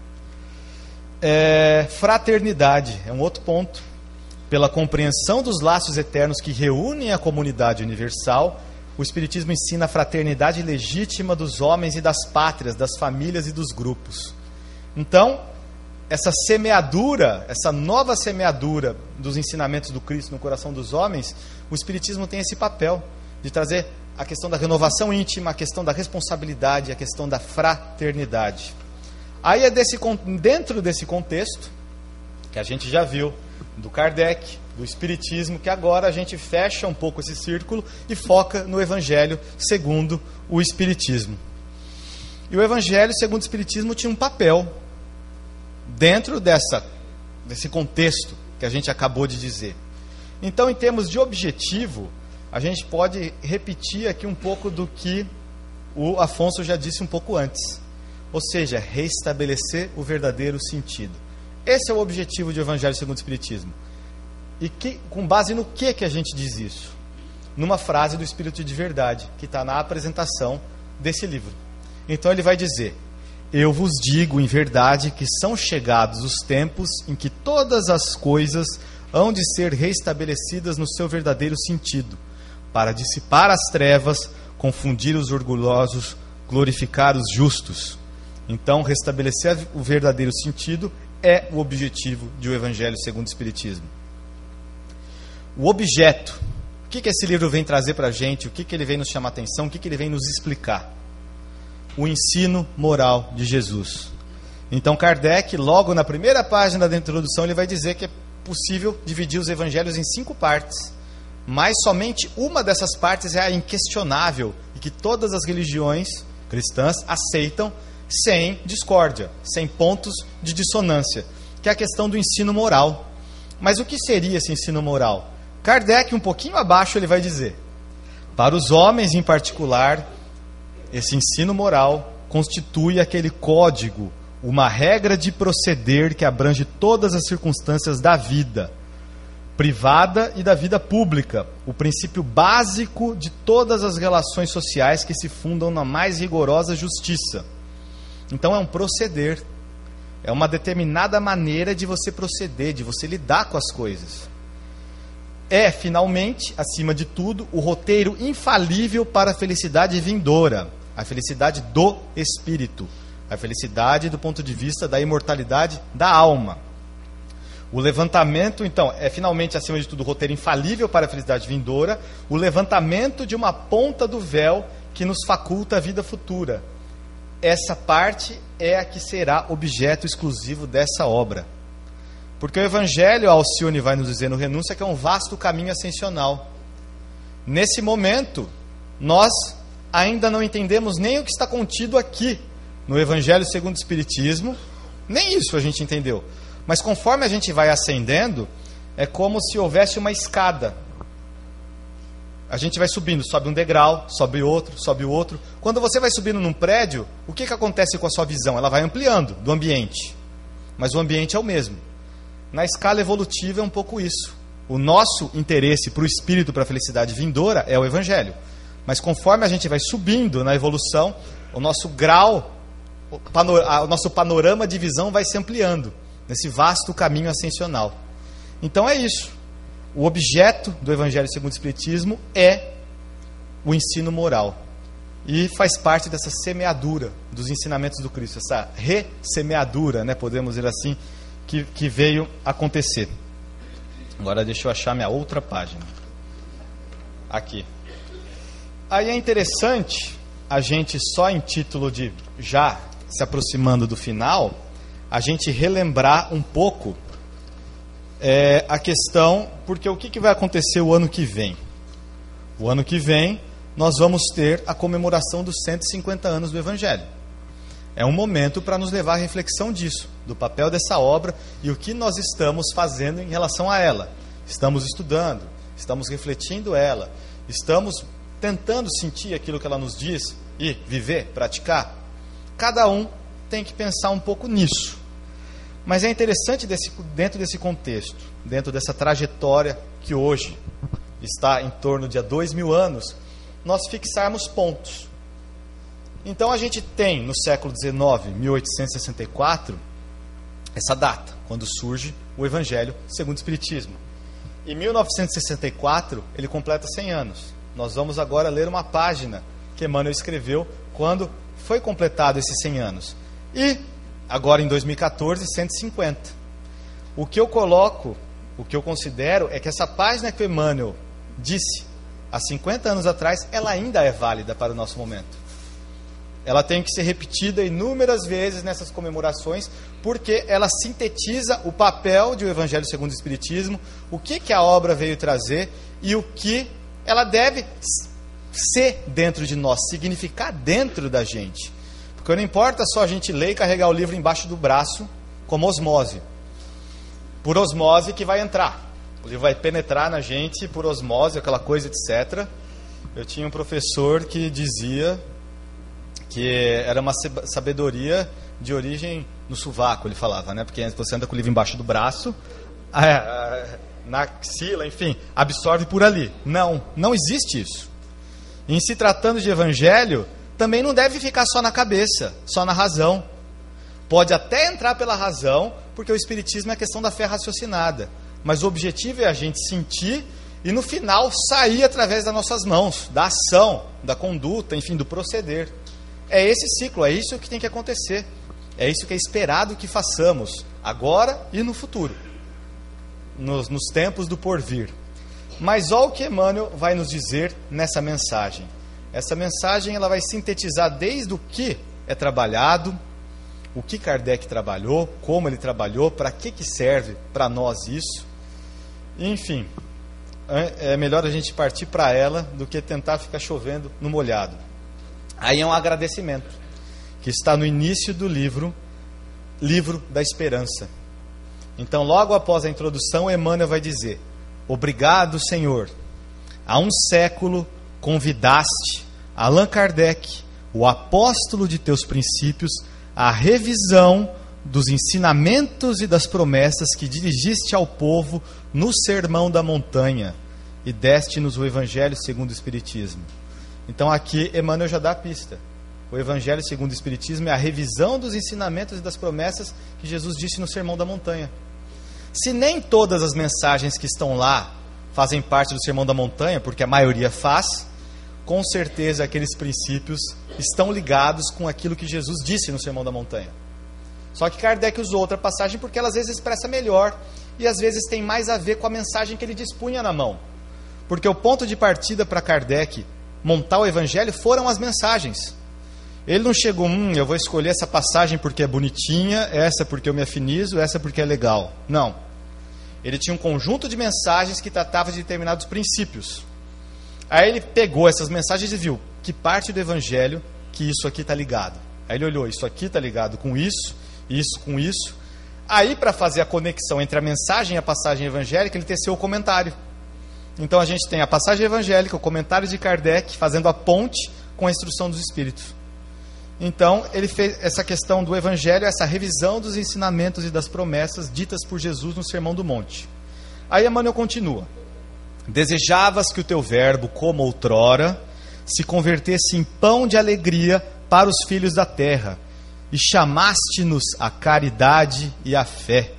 Fraternidade é um outro ponto. Pela compreensão dos laços eternos que reúnem a comunidade universal, o Espiritismo ensina a fraternidade legítima dos homens e das pátrias, das famílias e dos grupos. Então, essa semeadura, essa nova semeadura dos ensinamentos do Cristo no coração dos homens, o Espiritismo tem esse papel de trazer a questão da renovação íntima, a questão da responsabilidade, a questão da fraternidade. Aí é dentro desse contexto, que a gente já viu, do Kardec, do Espiritismo, que agora a gente fecha um pouco esse círculo e foca no Evangelho segundo o Espiritismo. E o Evangelho segundo o Espiritismo tinha um papel dentro desse contexto que a gente acabou de dizer. Então, em termos de objetivo, a gente pode repetir aqui um pouco do que o Afonso já disse um pouco antes. Ou seja, restabelecer o verdadeiro sentido. Esse é o objetivo do Evangelho segundo o Espiritismo. E com base no que a gente diz isso? Numa frase do Espírito de Verdade, que está na apresentação desse livro. Então ele vai dizer: eu vos digo em verdade que são chegados os tempos em que todas as coisas hão de ser reestabelecidas no seu verdadeiro sentido, para dissipar as trevas, confundir os orgulhosos, glorificar os justos. Então, restabelecer o verdadeiro sentido é o objetivo de O Evangelho segundo o Espiritismo. O objeto, o que esse livro vem trazer para a gente, o que ele vem nos chamar a atenção, o que ele vem nos explicar? O ensino moral de Jesus. Então, Kardec, logo na primeira página da introdução, ele vai dizer que é possível dividir os evangelhos em 5 partes, mas somente uma dessas partes é a inquestionável e que todas as religiões cristãs aceitam sem discórdia, sem pontos de dissonância, que é a questão do ensino moral. Mas o que seria esse ensino moral? Kardec, um pouquinho abaixo, ele vai dizer: para os homens em particular, esse ensino moral constitui aquele código, uma regra de proceder que abrange todas as circunstâncias da vida privada e da vida pública, o princípio básico de todas as relações sociais que se fundam na mais rigorosa justiça. Então é um proceder, é uma determinada maneira de você proceder, de você lidar com as coisas. É, finalmente, acima de tudo, o roteiro infalível para a felicidade vindoura, a felicidade do espírito, a felicidade do ponto de vista da imortalidade da alma. O levantamento, então, é finalmente, acima de tudo, o roteiro infalível para a felicidade vindoura, o levantamento de uma ponta do véu que nos faculta a vida futura. Essa parte é a que será objeto exclusivo dessa obra. Porque o Evangelho, Alcione vai nos dizer no Renúncia, que é um vasto caminho ascensional. Nesse momento, nós ainda não entendemos nem o que está contido aqui no Evangelho segundo o Espiritismo, nem isso a gente entendeu. Mas conforme a gente vai ascendendo, é como se houvesse uma escada. A gente vai subindo, sobe um degrau, sobe outro. Quando você vai subindo num prédio, o que acontece com a sua visão? Ela vai ampliando do ambiente. Mas o ambiente é o mesmo. Na escala evolutiva é um pouco isso. O nosso interesse para o espírito, para a felicidade vindoura, é o Evangelho. Mas conforme a gente vai subindo na evolução, o nosso grau, o nosso panorama de visão vai se ampliando nesse vasto caminho ascensional. Então é isso. O objeto do Evangelho segundo o Espiritismo é o ensino moral. E faz parte dessa semeadura dos ensinamentos do Cristo, essa ressemeadura, né, podemos dizer assim, que veio acontecer. Agora deixa eu achar minha outra página. Aqui. Aí é interessante a gente, só em título de já se aproximando do final, a gente relembrar um pouco a questão, porque o que vai acontecer o ano que vem? O ano que vem nós vamos ter a comemoração dos 150 anos do Evangelho. É um momento para nos levar à reflexão disso, do papel dessa obra e o que nós estamos fazendo em relação a ela. Estamos estudando, estamos refletindo ela, estamos tentando sentir aquilo que ela nos diz e viver, praticar. Cada um tem que pensar um pouco nisso. Mas é interessante dentro desse contexto, dentro dessa trajetória que hoje está em torno de 2000 anos, nós fixarmos pontos. Então a gente tem no século XIX, 1864, essa data, quando surge o Evangelho segundo o Espiritismo. Em 1964, ele completa 100 anos. Nós vamos agora ler uma página que Emmanuel escreveu quando foi completado esses 100 anos. E agora em 2014, 150. O que eu coloco, o que eu considero é que essa página que o Emmanuel disse há 50 anos atrás, ela ainda é válida para o nosso momento. Ela tem que ser repetida inúmeras vezes nessas comemorações, porque ela sintetiza o papel de O Evangelho segundo o Espiritismo, o que a obra veio trazer e o que ela deve ser dentro de nós, significar dentro da gente. Porque não importa só a gente ler e carregar o livro embaixo do braço, como osmose. Por osmose que vai entrar. O livro vai penetrar na gente por osmose, aquela coisa, etc. Eu tinha um professor que dizia que era uma sabedoria de origem no sovaco, ele falava, né? Porque você anda com o livro embaixo do braço, na axila, enfim, absorve por ali. Não existe isso. Em se tratando de evangelho, também não deve ficar só na cabeça, só na razão. Pode até entrar pela razão, porque o Espiritismo é a questão da fé raciocinada. Mas o objetivo é a gente sentir e no final sair através das nossas mãos, da ação, da conduta, enfim, do proceder. É esse ciclo, é isso que tem que acontecer. É isso que é esperado que façamos, agora e no futuro, nos tempos do porvir. Mas olha o que Emmanuel vai nos dizer nessa mensagem. Essa mensagem ela vai sintetizar desde o que é trabalhado, o que Kardec trabalhou, como ele trabalhou, para que serve para nós isso. Enfim, é melhor a gente partir para ela do que tentar ficar chovendo no molhado. Aí é um agradecimento, que está no início do livro da Esperança. Então, logo após a introdução, Emmanuel vai dizer: obrigado, Senhor. Há um século convidaste Allan Kardec, o apóstolo de teus princípios, à revisão dos ensinamentos e das promessas que dirigiste ao povo no Sermão da Montanha e deste-nos o Evangelho segundo o Espiritismo. Então aqui Emmanuel já dá a pista. O Evangelho segundo o Espiritismo é a revisão dos ensinamentos e das promessas que Jesus disse no Sermão da Montanha. Se nem todas as mensagens que estão lá fazem parte do Sermão da Montanha, porque a maioria faz, com certeza aqueles princípios estão ligados com aquilo que Jesus disse no Sermão da Montanha. Só que Kardec usou outra passagem porque ela às vezes expressa melhor e às vezes tem mais a ver com a mensagem que ele dispunha na mão. Porque o ponto de partida para Kardec montar o Evangelho foram as mensagens. Ele não chegou, eu vou escolher essa passagem porque é bonitinha, essa porque eu me afinizo, essa porque é legal. Não. Ele tinha um conjunto de mensagens que tratavam de determinados princípios. Aí ele pegou essas mensagens e viu que parte do Evangelho que isso aqui está ligado. Aí ele olhou, isso aqui está ligado com isso com isso. Aí, para fazer a conexão entre a mensagem e a passagem evangélica, ele teceu o comentário. Então a gente tem a passagem evangélica, o comentário de Kardec, fazendo a ponte com a instrução dos Espíritos. Então, ele fez essa questão do Evangelho, essa revisão dos ensinamentos e das promessas ditas por Jesus no Sermão do Monte. Aí Emmanuel continua: desejavas que o teu verbo, como outrora, se convertesse em pão de alegria para os filhos da terra, e chamaste-nos à caridade e à fé,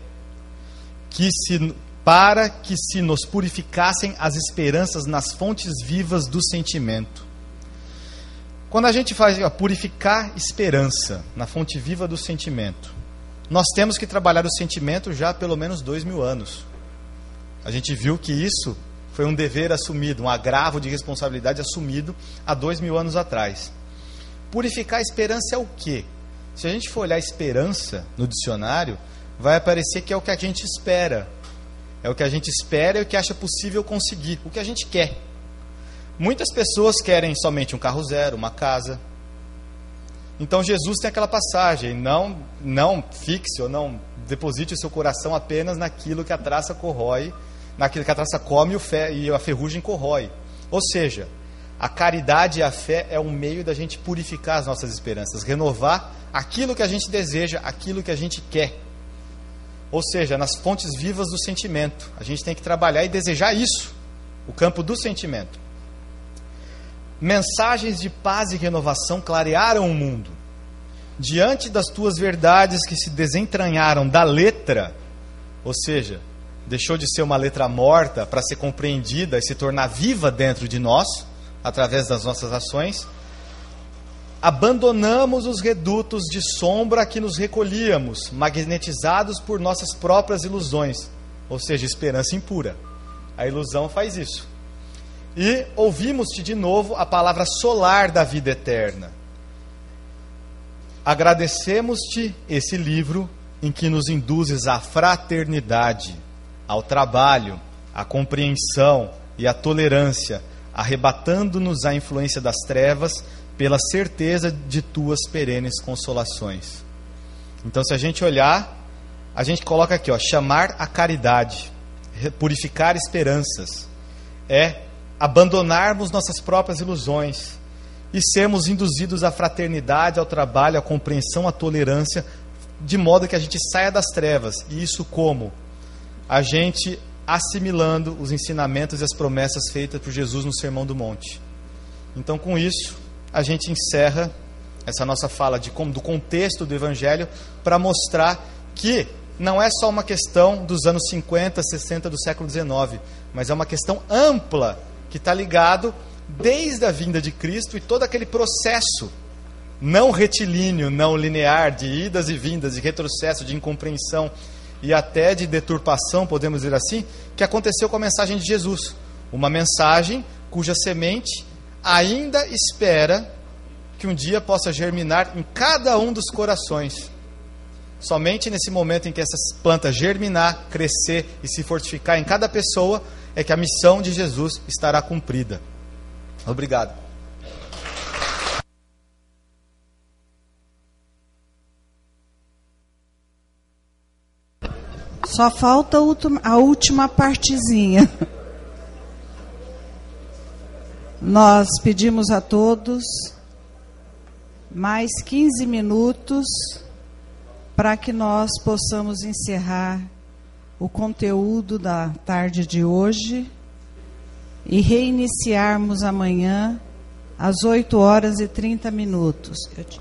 para que se nos purificassem as esperanças nas fontes vivas do sentimento. Quando a gente faz purificar esperança na fonte viva do sentimento, nós temos que trabalhar o sentimento já há pelo menos 2000 anos. A gente viu que isso foi um dever assumido, um agravo de responsabilidade assumido há 2000 anos atrás. Purificar a esperança é o quê? Se a gente for olhar esperança no dicionário, vai aparecer que é o que a gente espera. É o que a gente espera e o que acha possível conseguir, o que a gente quer. Muitas pessoas querem somente um carro zero, uma casa. Então Jesus tem aquela passagem: não fixe ou não deposite o seu coração apenas naquilo que a traça corrói, naquilo que a traça come e a ferrugem corrói. Ou seja, a caridade e a fé é um meio da gente purificar as nossas esperanças, renovar aquilo que a gente deseja, aquilo que a gente quer. Ou seja, nas fontes vivas do sentimento. A gente tem que trabalhar e desejar isso, o campo do sentimento. Mensagens de paz e renovação clarearam o mundo. Diante das tuas verdades que se desentranharam da letra, ou seja, deixou de ser uma letra morta para ser compreendida e se tornar viva dentro de nós, através das nossas ações, abandonamos os redutos de sombra a que nos recolhíamos, magnetizados por nossas próprias ilusões, ou seja, esperança impura. A ilusão faz isso. E ouvimos-te de novo a palavra solar da vida eterna. Agradecemos-te esse livro em que nos induzes à fraternidade, ao trabalho, à compreensão e à tolerância, arrebatando-nos a influência das trevas pela certeza de tuas perenes consolações. Então, se a gente olhar, a gente coloca aqui, chamar a caridade, purificar esperanças, é abandonarmos nossas próprias ilusões e sermos induzidos à fraternidade, ao trabalho, à compreensão, à tolerância, de modo que a gente saia das trevas. E isso como? A gente assimilando os ensinamentos e as promessas feitas por Jesus no Sermão do Monte. Então, com isso, a gente encerra essa nossa fala do contexto do Evangelho, para mostrar que não é só uma questão dos anos 50, 60 do século XIX, mas é uma questão ampla, que está ligado desde a vinda de Cristo e todo aquele processo não retilíneo, não linear, de idas e vindas, de retrocesso, de incompreensão e até de deturpação, podemos dizer assim, que aconteceu com a mensagem de Jesus. Uma mensagem cuja semente ainda espera que um dia possa germinar em cada um dos corações. Somente nesse momento em que essa planta germinar, crescer e se fortificar em cada pessoa, é que a missão de Jesus estará cumprida. Obrigado. Só falta a última partezinha. Nós pedimos a todos mais 15 minutos para que nós possamos encerrar o conteúdo da tarde de hoje e reiniciarmos amanhã às 8h30.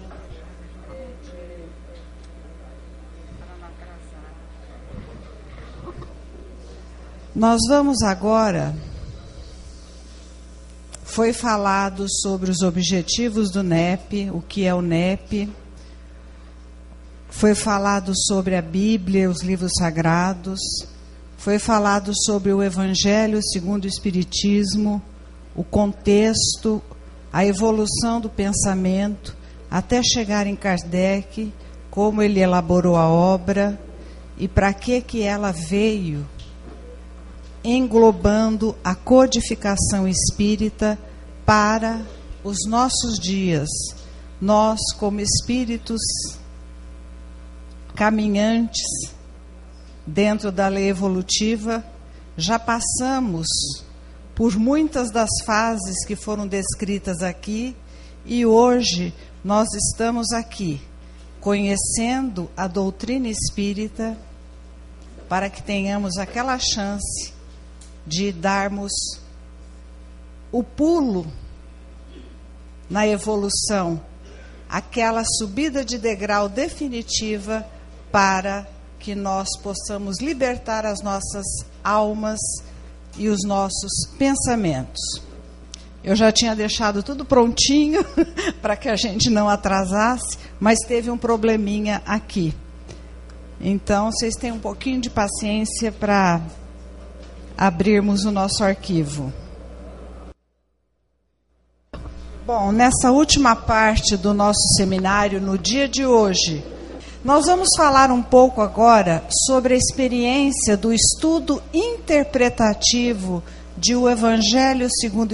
Nós vamos agora... Foi falado sobre os objetivos do NEP, o que é o NEP. Foi falado sobre a Bíblia, os livros sagrados. Foi falado sobre o Evangelho segundo o Espiritismo, o contexto, a evolução do pensamento, até chegar em Kardec, como ele elaborou a obra e para que ela veio, englobando a codificação espírita para os nossos dias. Nós, como espíritos caminhantes dentro da lei evolutiva, já passamos por muitas das fases que foram descritas aqui e hoje nós estamos aqui conhecendo a doutrina espírita para que tenhamos aquela chance de darmos o pulo na evolução, aquela subida de degrau definitiva para que nós possamos libertar as nossas almas e os nossos pensamentos. Eu já tinha deixado tudo prontinho para que a gente não atrasasse, mas teve um probleminha aqui. Então, vocês têm um pouquinho de paciência para abrirmos o nosso arquivo. Bom, nessa última parte do nosso seminário, no dia de hoje, nós vamos falar um pouco agora sobre a experiência do estudo interpretativo de o Evangelho segundo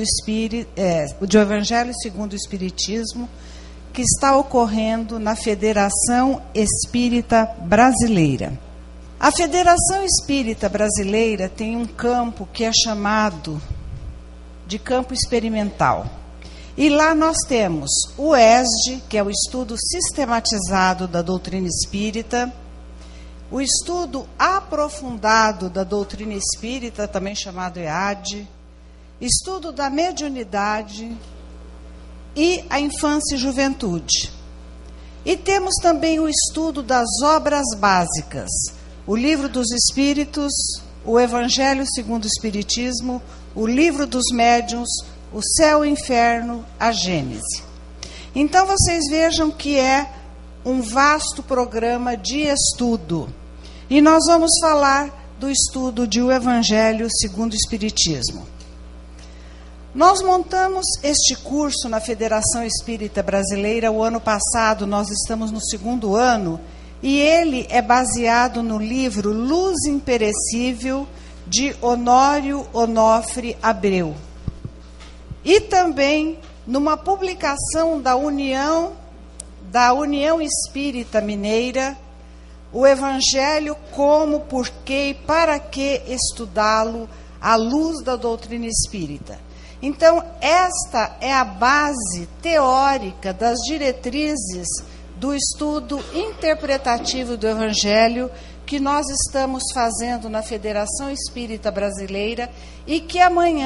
o Espiritismo, que está ocorrendo na Federação Espírita Brasileira. A Federação Espírita Brasileira tem um campo que é chamado de campo experimental. E lá nós temos o ESD, que é o estudo sistematizado da doutrina espírita, o estudo aprofundado da doutrina espírita, também chamado EAD, estudo da mediunidade e a infância e juventude. E temos também o estudo das obras básicas, o Livro dos Espíritos, o Evangelho segundo o Espiritismo, o Livro dos Médiuns, o Céu e o Inferno, a Gênese. Então vocês vejam que é um vasto programa de estudo. E nós vamos falar do estudo de o Evangelho segundo o Espiritismo. Nós montamos este curso na Federação Espírita Brasileira o ano passado, nós estamos no 2º ano, e ele é baseado no livro Luz Imperecível, de Honório Onofre Abreu. E também numa publicação da União Espírita Mineira, o Evangelho como, porquê e para que estudá-lo à luz da doutrina espírita. Então, esta é a base teórica das diretrizes do estudo interpretativo do Evangelho que nós estamos fazendo na Federação Espírita Brasileira e que amanhã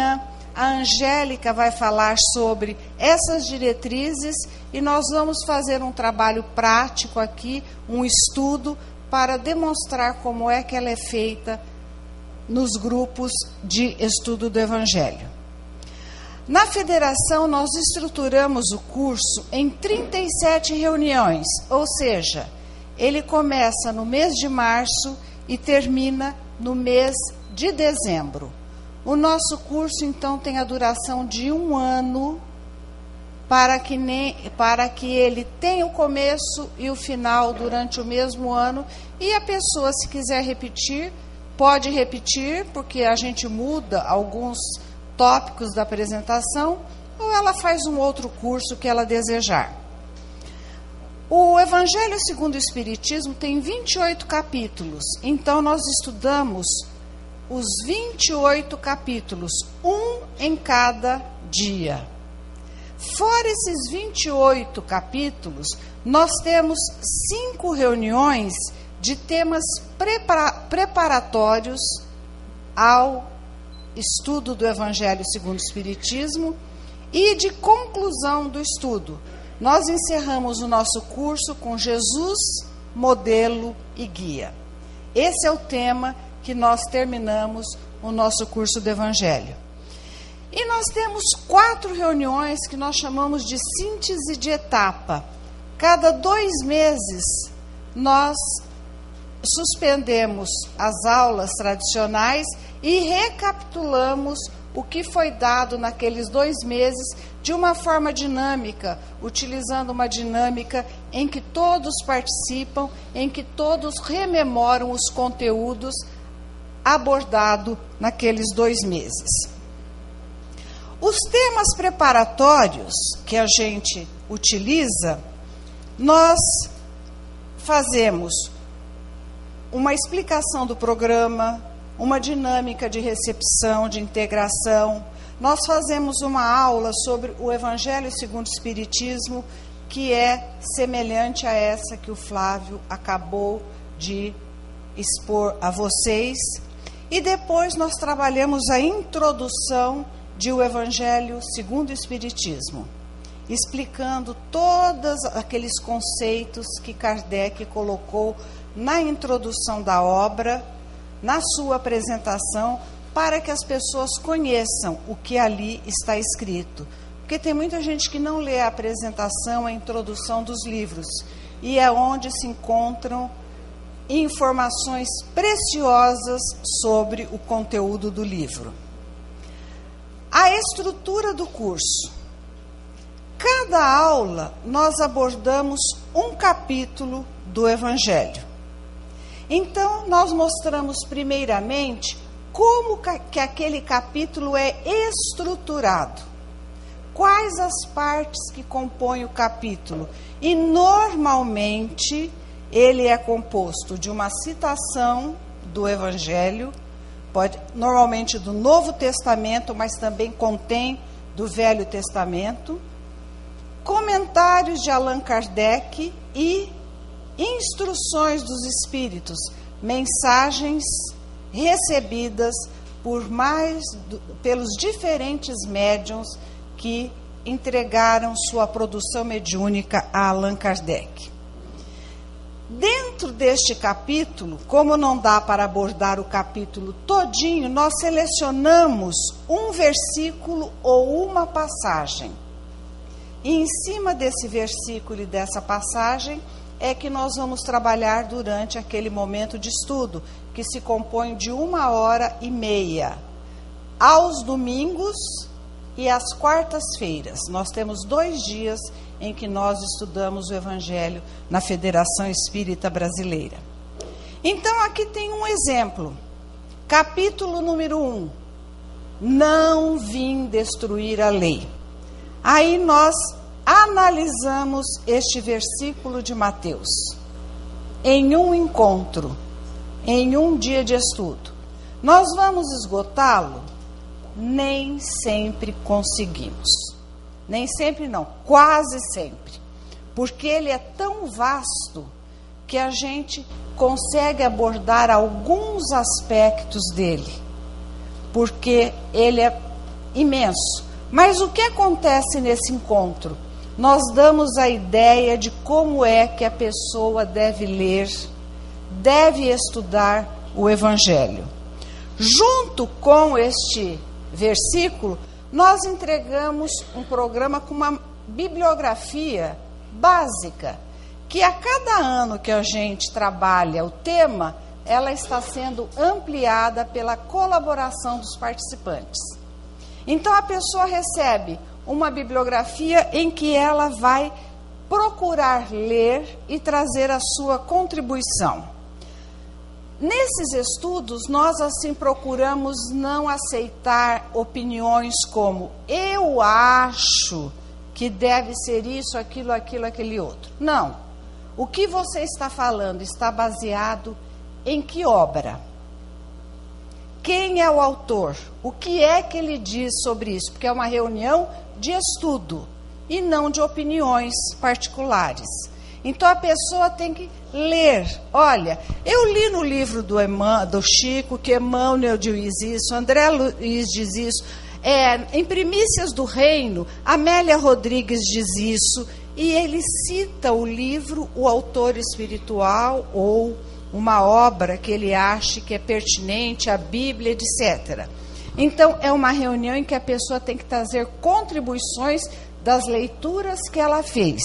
a Angélica vai falar sobre essas diretrizes e nós vamos fazer um trabalho prático aqui, um estudo, para demonstrar como é que ela é feita nos grupos de estudo do Evangelho. Na federação, nós estruturamos o curso em 37 reuniões, ou seja, ele começa no mês de março e termina no mês de dezembro. O nosso curso, então, tem a duração de 1 ano, para que ele tenha o começo e o final durante o mesmo ano, e a pessoa, se quiser repetir, pode repetir, porque a gente muda alguns tópicos da apresentação, ou ela faz um outro curso que ela desejar. O Evangelho segundo o Espiritismo tem 28 capítulos, então nós estudamos os 28 capítulos, um em cada dia. Fora esses 28 capítulos, nós temos 5 reuniões de temas preparatórios ao estudo do Evangelho segundo o Espiritismo e de conclusão do estudo. Nós encerramos o nosso curso com Jesus, modelo e guia. Esse é o tema que nós terminamos o nosso curso do Evangelho. E nós temos 4 reuniões que nós chamamos de síntese de etapa. Cada 2 meses, nós suspendemos as aulas tradicionais e recapitulamos o que foi dado naqueles 2 meses de uma forma dinâmica, utilizando uma dinâmica em que todos participam, em que todos rememoram os conteúdos abordados naqueles 2 meses. Os temas preparatórios que a gente utiliza, nós fazemos uma explicação do programa, uma dinâmica de recepção, de integração. Nós fazemos uma aula sobre o Evangelho segundo o Espiritismo, que é semelhante a essa que o Flávio acabou de expor a vocês. E depois nós trabalhamos a introdução de o Evangelho segundo o Espiritismo, explicando todos aqueles conceitos que Kardec colocou na introdução da obra, na sua apresentação, para que as pessoas conheçam o que ali está escrito. Porque tem muita gente que não lê a apresentação, a introdução dos livros, e é onde se encontram informações preciosas sobre o conteúdo do livro. A estrutura do curso. Cada aula nós abordamos um capítulo do Evangelho. Então, nós mostramos primeiramente como que aquele capítulo é estruturado. Quais as partes que compõem o capítulo? E, normalmente, ele é composto de uma citação do Evangelho, normalmente do Novo Testamento, mas também contém do Velho Testamento, comentários de Allan Kardec e instruções dos Espíritos, mensagens recebidas pelos diferentes médiuns que entregaram sua produção mediúnica a Allan Kardec. Dentro deste capítulo, como não dá para abordar o capítulo todinho, nós selecionamos um versículo ou uma passagem. E em cima desse versículo e dessa passagem é que nós vamos trabalhar durante aquele momento de estudo, que se compõe de 1h30, aos domingos e às quartas-feiras. Nós temos 2 dias em que nós estudamos o Evangelho na Federação Espírita Brasileira. Então, aqui tem um exemplo. Capítulo número 1. Não vim destruir a lei. Aí nós analisamos este versículo de Mateus em um encontro, em um dia de estudo. Nós vamos esgotá-lo? Nem sempre conseguimos. Nem sempre não, quase sempre. Porque ele é tão vasto que a gente consegue abordar alguns aspectos dele. Porque ele é imenso. Mas o que acontece nesse encontro? Nós damos a ideia de como é que a pessoa deve ler, deve estudar o Evangelho. Junto com este versículo, nós entregamos um programa com uma bibliografia básica, que a cada ano que a gente trabalha o tema, ela está sendo ampliada pela colaboração dos participantes. Então, a pessoa recebe uma bibliografia em que ela vai procurar ler e trazer a sua contribuição. Nesses estudos, nós assim procuramos não aceitar opiniões como eu acho que deve ser isso, aquilo, aquele outro. Não. O que você está falando está baseado em que obra? Quem é o autor? O que é que ele diz sobre isso? Porque é uma reunião de estudo e não de opiniões particulares. Então a pessoa tem que ler. Olha, eu li no livro do Chico que Emmanuel diz isso, André Luiz diz isso, em Primícias do Reino, Amélia Rodrigues diz isso, e ele cita o livro, o autor espiritual ou uma obra que ele ache que é pertinente à Bíblia, etc. Então, é uma reunião em que a pessoa tem que trazer contribuições das leituras que ela fez.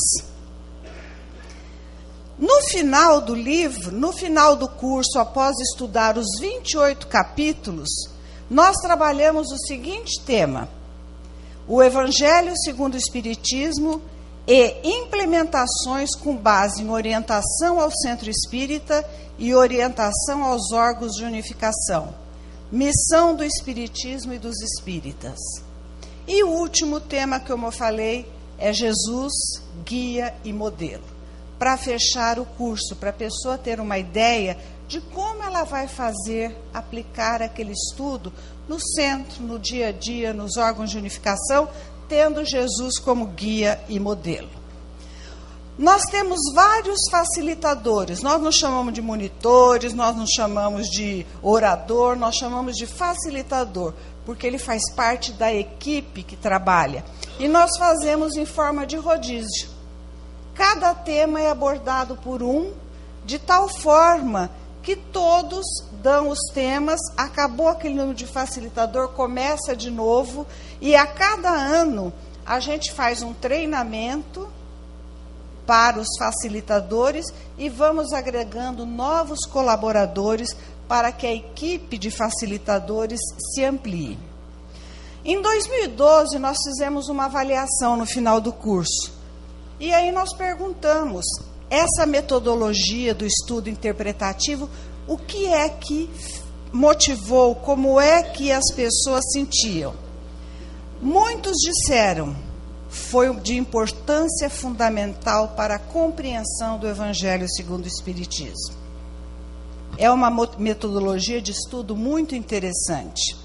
No final do livro, no final do curso, após estudar os 28 capítulos, nós trabalhamos o seguinte tema: o Evangelho segundo o Espiritismo e implementações com base em orientação ao centro espírita e orientação aos órgãos de unificação, missão do Espiritismo e dos espíritas. E o último tema que eu falei é Jesus, guia e modelo. Para fechar o curso, para a pessoa ter uma ideia de como ela vai fazer, aplicar aquele estudo no centro, no dia a dia, nos órgãos de unificação, tendo Jesus como guia e modelo. Nós temos vários facilitadores, nós não chamamos de monitores, nós não chamamos de orador, nós chamamos de facilitador, porque ele faz parte da equipe que trabalha. E nós fazemos em forma de rodízio. Cada tema é abordado por um, de tal forma que todos dão os temas, acabou aquele número de facilitador, começa de novo, e a cada ano a gente faz um treinamento para os facilitadores e vamos agregando novos colaboradores para que a equipe de facilitadores se amplie. Em 2012, nós fizemos uma avaliação no final do curso. E aí nós perguntamos, essa metodologia do estudo interpretativo, o que é que motivou, como é que as pessoas sentiam? Muitos disseram, foi de importância fundamental para a compreensão do Evangelho segundo o Espiritismo. É uma metodologia de estudo muito interessante.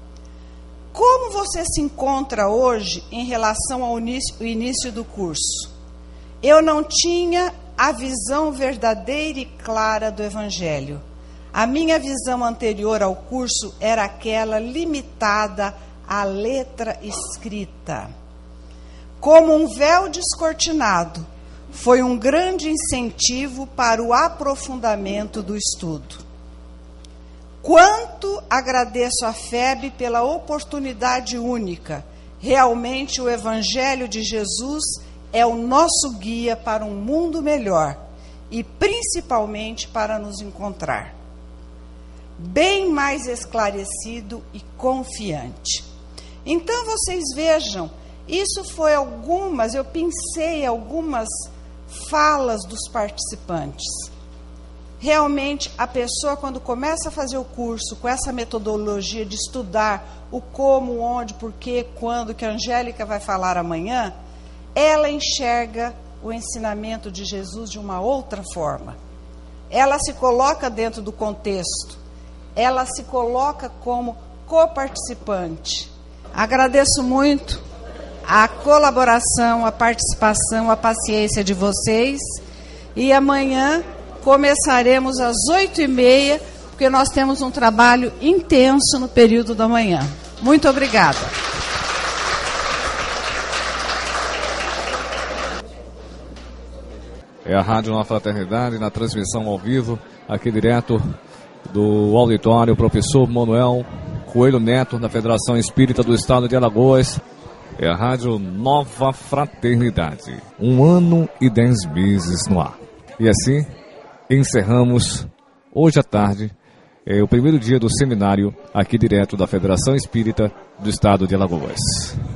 Como você se encontra hoje em relação ao início do curso? Eu não tinha a visão verdadeira e clara do Evangelho. A minha visão anterior ao curso era aquela limitada à letra escrita. Como um véu descortinado, foi um grande incentivo para o aprofundamento do estudo. Quanto agradeço a FEB pela oportunidade única. Realmente o Evangelho de Jesus é o nosso guia para um mundo melhor e principalmente para nos encontrar bem mais esclarecido e confiante. Então vocês vejam, isso foi eu pensei algumas falas dos participantes. Realmente, a pessoa, quando começa a fazer o curso com essa metodologia de estudar o como, onde, porquê, quando, que a Angélica vai falar amanhã, ela enxerga o ensinamento de Jesus de uma outra forma. Ela se coloca dentro do contexto, ela se coloca como coparticipante. Agradeço muito a colaboração, a participação, a paciência de vocês. E amanhã começaremos às 8h30, porque nós temos um trabalho intenso no período da manhã. Muito obrigada. É a Rádio Nova Fraternidade, na transmissão ao vivo, aqui direto do auditório, Professor Manuel Coelho Neto, da Federação Espírita do Estado de Alagoas. É a Rádio Nova Fraternidade. 1 ano e 10 meses no ar. E assim, encerramos hoje à tarde o primeiro dia do seminário aqui direto da Federação Espírita do Estado de Alagoas.